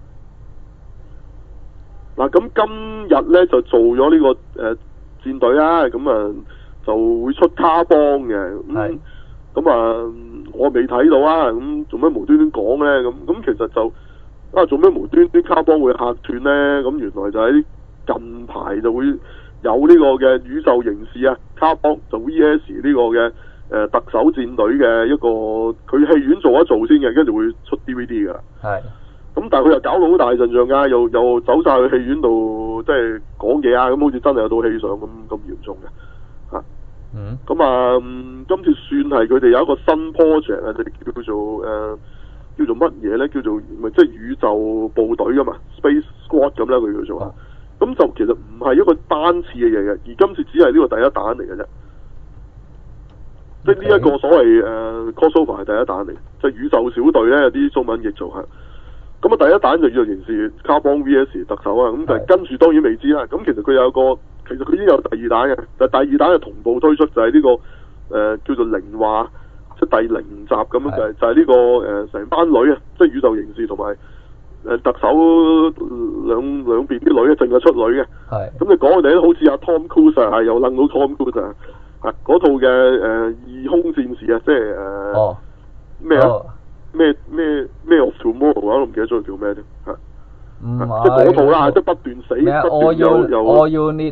Speaker 1: 嗱，
Speaker 2: 咁今日咧就做咗呢個戰隊啦，咁啊就會出卡邦嘅。咁啊，我未睇到啊，咁做咩無端端講咧？咁其實就做咩無端端卡邦會客串咧？咁原來就喺近排就會有呢個嘅宇宙刑事啊，卡邦就 VS 呢個嘅特首戰隊嘅一個，佢戲院做一做先嘅，跟住會出 DVD 噶啦。係。咁但係佢又搞到好大陣仗㗎，又走晒去戲院度，即係講嘢啊！咁好似真係有套戲上咁嚴重嘅嚇。咁啊，今次算係佢哋有一個新 project 啊，就叫做乜嘢咧？叫做咪即係宇宙部隊㗎嘛 ，Space Squad 咁啦，佢叫做啊。咁就其實唔係一個單次嘅嘢嘅，而今次只係呢個第一彈嚟嘅啫。即係呢一個所謂crossover 係第一彈嚟，即係宇宙小隊咧，有啲中文譯做係。咁啊，第一彈就宇宙刑事卡邦 VS 特首啊，咁但係跟住當然未知啦。咁其實佢有個，其實佢已經有第二彈嘅，但係第二彈係同步推出，就係呢個叫做零話，即係第0集咁樣，就係呢個成班女啊，即係宇宙刑事同埋特首兩邊啲女啊，淨係出女嘅。係。咁你講佢哋咧，好似阿 Tom Cruise 係有諗到 Tom Cruise 啊，嗰套嘅異空戰士啊，即係咩啊？咩 of Tomorrow 我都唔記得咗佢叫咩添，即係嗰套啦，即係不斷死，不斷有
Speaker 1: All you need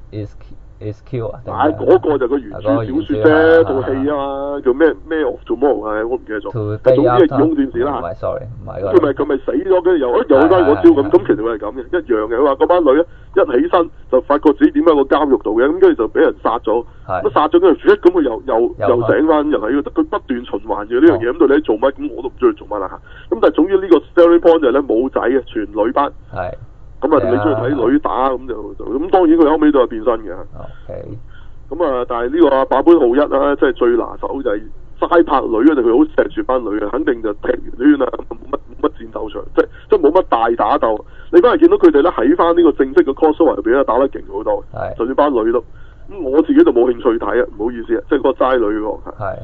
Speaker 1: is kill 啊！
Speaker 2: 嗰個就個原著小說啫，套戲啊嘛，叫咩 of Tomorrow 我唔記得咗。總之係異空戰士啦。唔係 ，sorry， 唔係佢咪死咗，跟住又翻嗰招咁，其實佢係咁嘅，一樣嘅。佢話嗰班女咧一起身就發覺自己點喺個監獄度嘅，咁跟住就俾人殺咗，咁殺咗跟住咁佢又醒翻，又喺度，佢不斷循環住呢樣嘢，咁到底做乜？咁我都唔知佢做乜啦嚇。咁但係總之呢個 selling point 就係咧冇仔嘅，全女班。係。咁啊，你中意睇女打咁就咁，當然佢後尾都係變身嘅。OK。咁啊，但係呢個坂本浩一啦，即係最拿手就係齋拍女啊，佢好錫住班女啊，肯定就踢完圈啊，冇乜戰鬥場，即係冇乜大打鬥。你反而見到佢哋咧喺翻呢個正式嘅 crossover 入邊咧打得勁好多。係。就算班女都咁，我自己就冇興趣睇啊，唔好意思啊，即係嗰個齋女嗰個。係。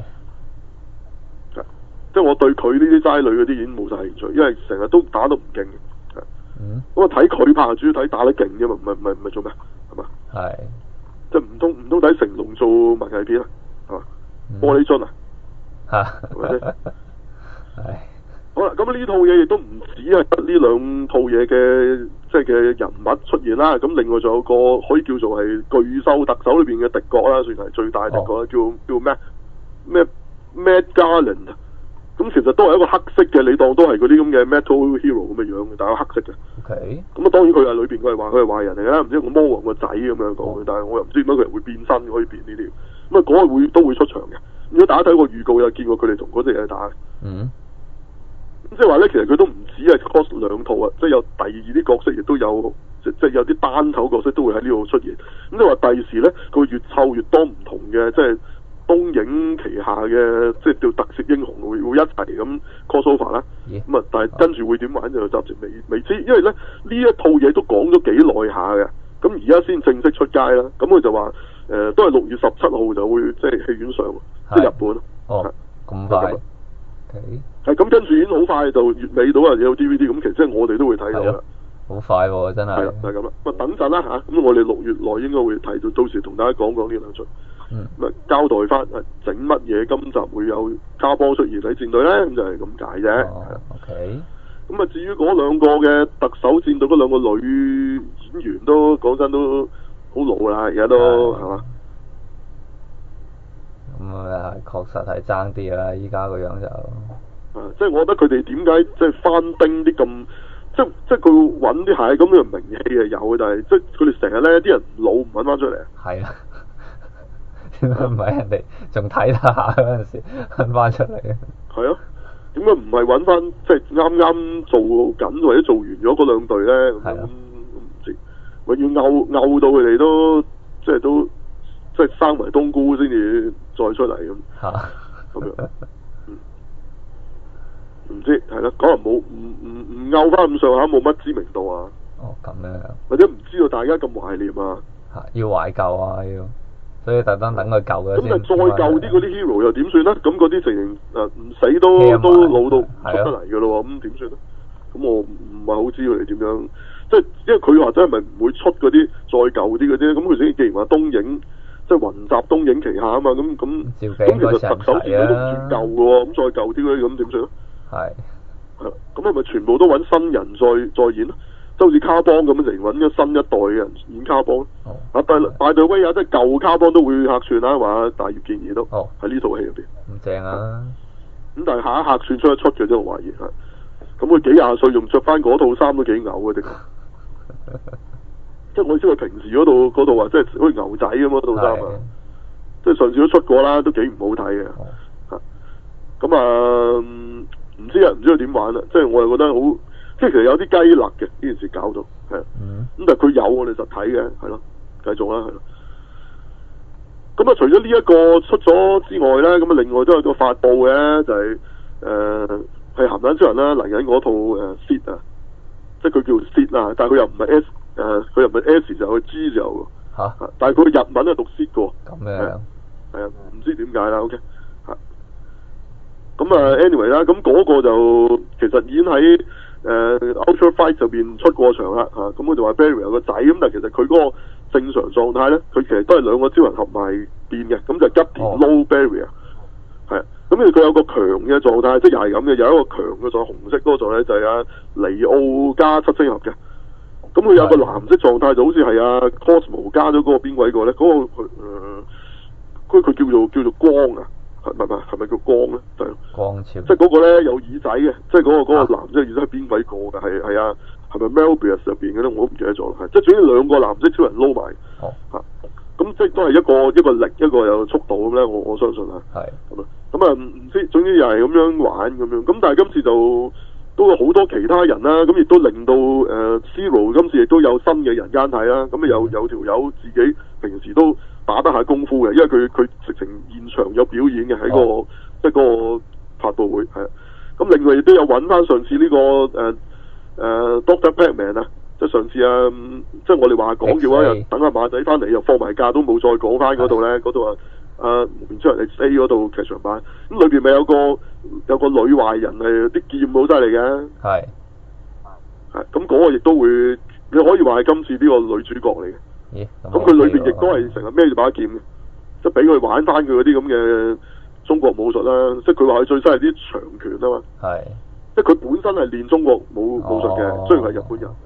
Speaker 2: 即係我對佢呢啲齋女嗰啲已經冇晒興趣，因為成日都打得唔勁。咁啊睇佢拍，主要睇打得勁啫嘛，唔係做咩，係嘛？係，即係唔通睇成龍做文藝片啊，係嘛？玻璃樽啊，係咪先？係。好啦，咁呢套嘢亦都唔止係得呢兩套嘢嘅，即係嘅人物出現啦。咁另外仲有個可以叫做係巨獸特首裏邊嘅敵國啦，算係最大敵國啦，叫咩 Matt Garland。咁其實都係一個黑色嘅，你當都係嗰啲咁嘅 Metal Hero 咁嘅樣嘅，但係黑色嘅。OK。咁啊，當然佢係裏邊佢係話佢係壞人嚟嘅啦，唔知個魔王個仔咁樣講嘅，但係我又唔知點解佢人會變身可以變呢啲。咁啊，嗰個都會出場嘅。如果大家睇過預告，有見過佢哋同嗰隻嘢打。嗯。咁即係話咧，其實佢都唔止係 cos 兩套啊，即係有第二啲角色，亦都有即係有啲單頭角色都會喺呢度出現。咁即係話第時咧，佢越湊越多唔同嘅即係。東映旗下嘅即係叫特攝英雄會一齊咁 crossover 啦，咁啊，但係跟住會點玩就暫時未知，因為咧呢一套嘢都講咗幾耐下嘅，咁而家先正式出街啦，咁佢就話都係6月17號就會即係戲院上，即係日本。哦，咁快。係咁，跟住已經好快就月尾到啊有 DVD，咁其實即係我哋都會睇到啦。好快喎，真係。係啦，就係咁啦。咁啊等陣啦嚇，咁我哋6月內應該會睇到時同大家講講呢兩出。咁交代翻整乜嘢？今集會有卡邦出現喺戰隊咧，咁就係咁解啫。OK。咁啊，至於嗰兩個嘅特首戰隊嗰兩個女演員都講真都好老啦，而家都係嘛？
Speaker 1: 確實係爭啲啦，依家個樣就。
Speaker 2: 即係我覺得佢哋點解即係翻叮啲咁，即係佢揾啲係咁嘅名氣係有嘅，但係即係佢哋成日咧啲人老唔揾翻出嚟。係啊，
Speaker 1: 唔係人哋仲睇下嗰陣時揾翻出嚟啊。係
Speaker 2: 啊，點解唔係揾翻即係啱啱做緊或者做完咗嗰兩隊咧？係啊，唔知永遠拗到佢哋都即係生埋冬菇先至再出嚟咁。咁樣。唔知係啦，可能冇唔拗翻咁上下，冇乜知名度啊。
Speaker 1: 哦，咁樣。或
Speaker 2: 者唔知道大家咁懷念啊。
Speaker 1: 要懷舊啊，要，所以特登等佢舊嘅先。
Speaker 2: 咁但係再舊啲嗰啲 hero 又點算咧？咁嗰啲成員唔死都老到出得嚟嘅咯喎，咁點算咧？咁我唔係好知佢哋點樣，即係因為佢話真係咪唔會出嗰啲再舊啲嗰啲，咁佢既然話東映即係雲集東映旗下啊嘛，咁其實特首自己都唔算舊嘅喎，咁再舊啲嗰啲咁點算咧？係咁係咪全部都揾新人再演咯？即係好似卡邦咁樣，成揾咗新一代嘅人演卡邦。大隊威啊，即係舊卡邦都會客串啦，話大葉建議都喺呢套戲入邊。咁正啊！咁但係下一客串出一出嘅啫，我懷疑係。咁佢幾廿歲仲着翻嗰套衫都幾牛嘅，的確。即係我知佢平時嗰度啊，即係好似牛仔咁嗰套衫啊。即係上次都出過啦，都幾唔好睇嘅。咁唔知佢點玩啦，即係我又覺得好，即係其實有啲雞肋嘅呢件事搞到，係咁但係佢有我哋實體嘅，係咯，繼續啦，係咯。咁除咗呢一個出咗之外咧，咁另外都有個發布嘅，就係係鹹蛋超人啦，嚟緊嗰套Seed 啊，即係佢叫 Seed 啊，但係佢又唔係 S 佢又唔係 S 就係 G 就有但係佢日文係讀 Seed 嘅喎。咁樣。係啊，唔知點解啦，OK。咁anyway 啦，咁嗰個就其實已經喺Ultra Fight 入邊出過場啦嚇，咁佢就話 Barry 有個仔，咁但係其實佢嗰個正常狀態咧，佢其實都係兩個超人合埋變嘅，咁就吉田 Low Barry 啊，係，咁佢有個強嘅狀態，即係又係咁嘅，有一個強嘅狀態，紅色嗰個狀態就係阿尼奧加七星俠嘅，咁佢有個藍色狀態就好似係阿 Cosmo 加咗嗰個邊位個咧，嗰個佢叫做光啊。係咪叫光咧？就係光超，即係嗰個咧有耳仔嘅，即係嗰個藍色耳仔係邊位個嘅？係啊，係咪 Melbius 入邊嘅咧？我都唔記得咗啦。即係總之兩個藍色超人撈埋，咁即係都係一個力，一個有速度咁咧。我相信啊，係咁唔知，總之又係咁樣玩咁樣。咁但係今次就都有好多其他人啦，咁亦都令到Zero 今次亦都有新嘅人間睇啦。咁有條友自己平時都打得下功夫嘅，因為佢直情現場有表演嘅喺個即係個發佈會係。咁另外亦都有揾翻上次呢個Dr. Pac-Man 啊，即係上次即係我哋話講嘅話，又等阿馬仔翻嚟又放埋假都冇再講翻嗰度咧，嗰度無面超人 XA 嗰度劇場版，咁裏邊咪有個女壞人係啲劍好犀利嘅，係咁嗰個亦都會，你可以話係今次呢個女主角嚟嘅。咁佢裏邊亦都係成日孭住把劍嘅，即係俾佢玩翻佢嗰啲咁嘅中國武術啦。即係佢話佢最犀利啲長拳啊嘛，係，即係佢本身係練中國武術嘅，雖然係日本人，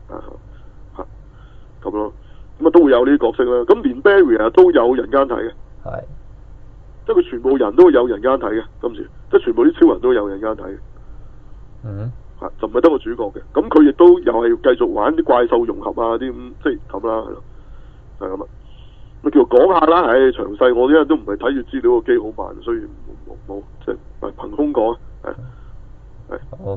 Speaker 2: 咁咯，咁都會有呢啲角色啦。咁連 Barry 都有人間睇嘅，係，即係佢全部人都會有人間睇嘅，今次即係全部啲超人都有人間睇嘅，就唔係得個主角嘅。咁佢亦都又係繼續玩啲怪獸融合啊啲咁，即係咁啦，係咯。係咁啊，咪叫講下啦，詳細我因為都唔係睇住資料個機好慢，所以冇即係憑空講，係。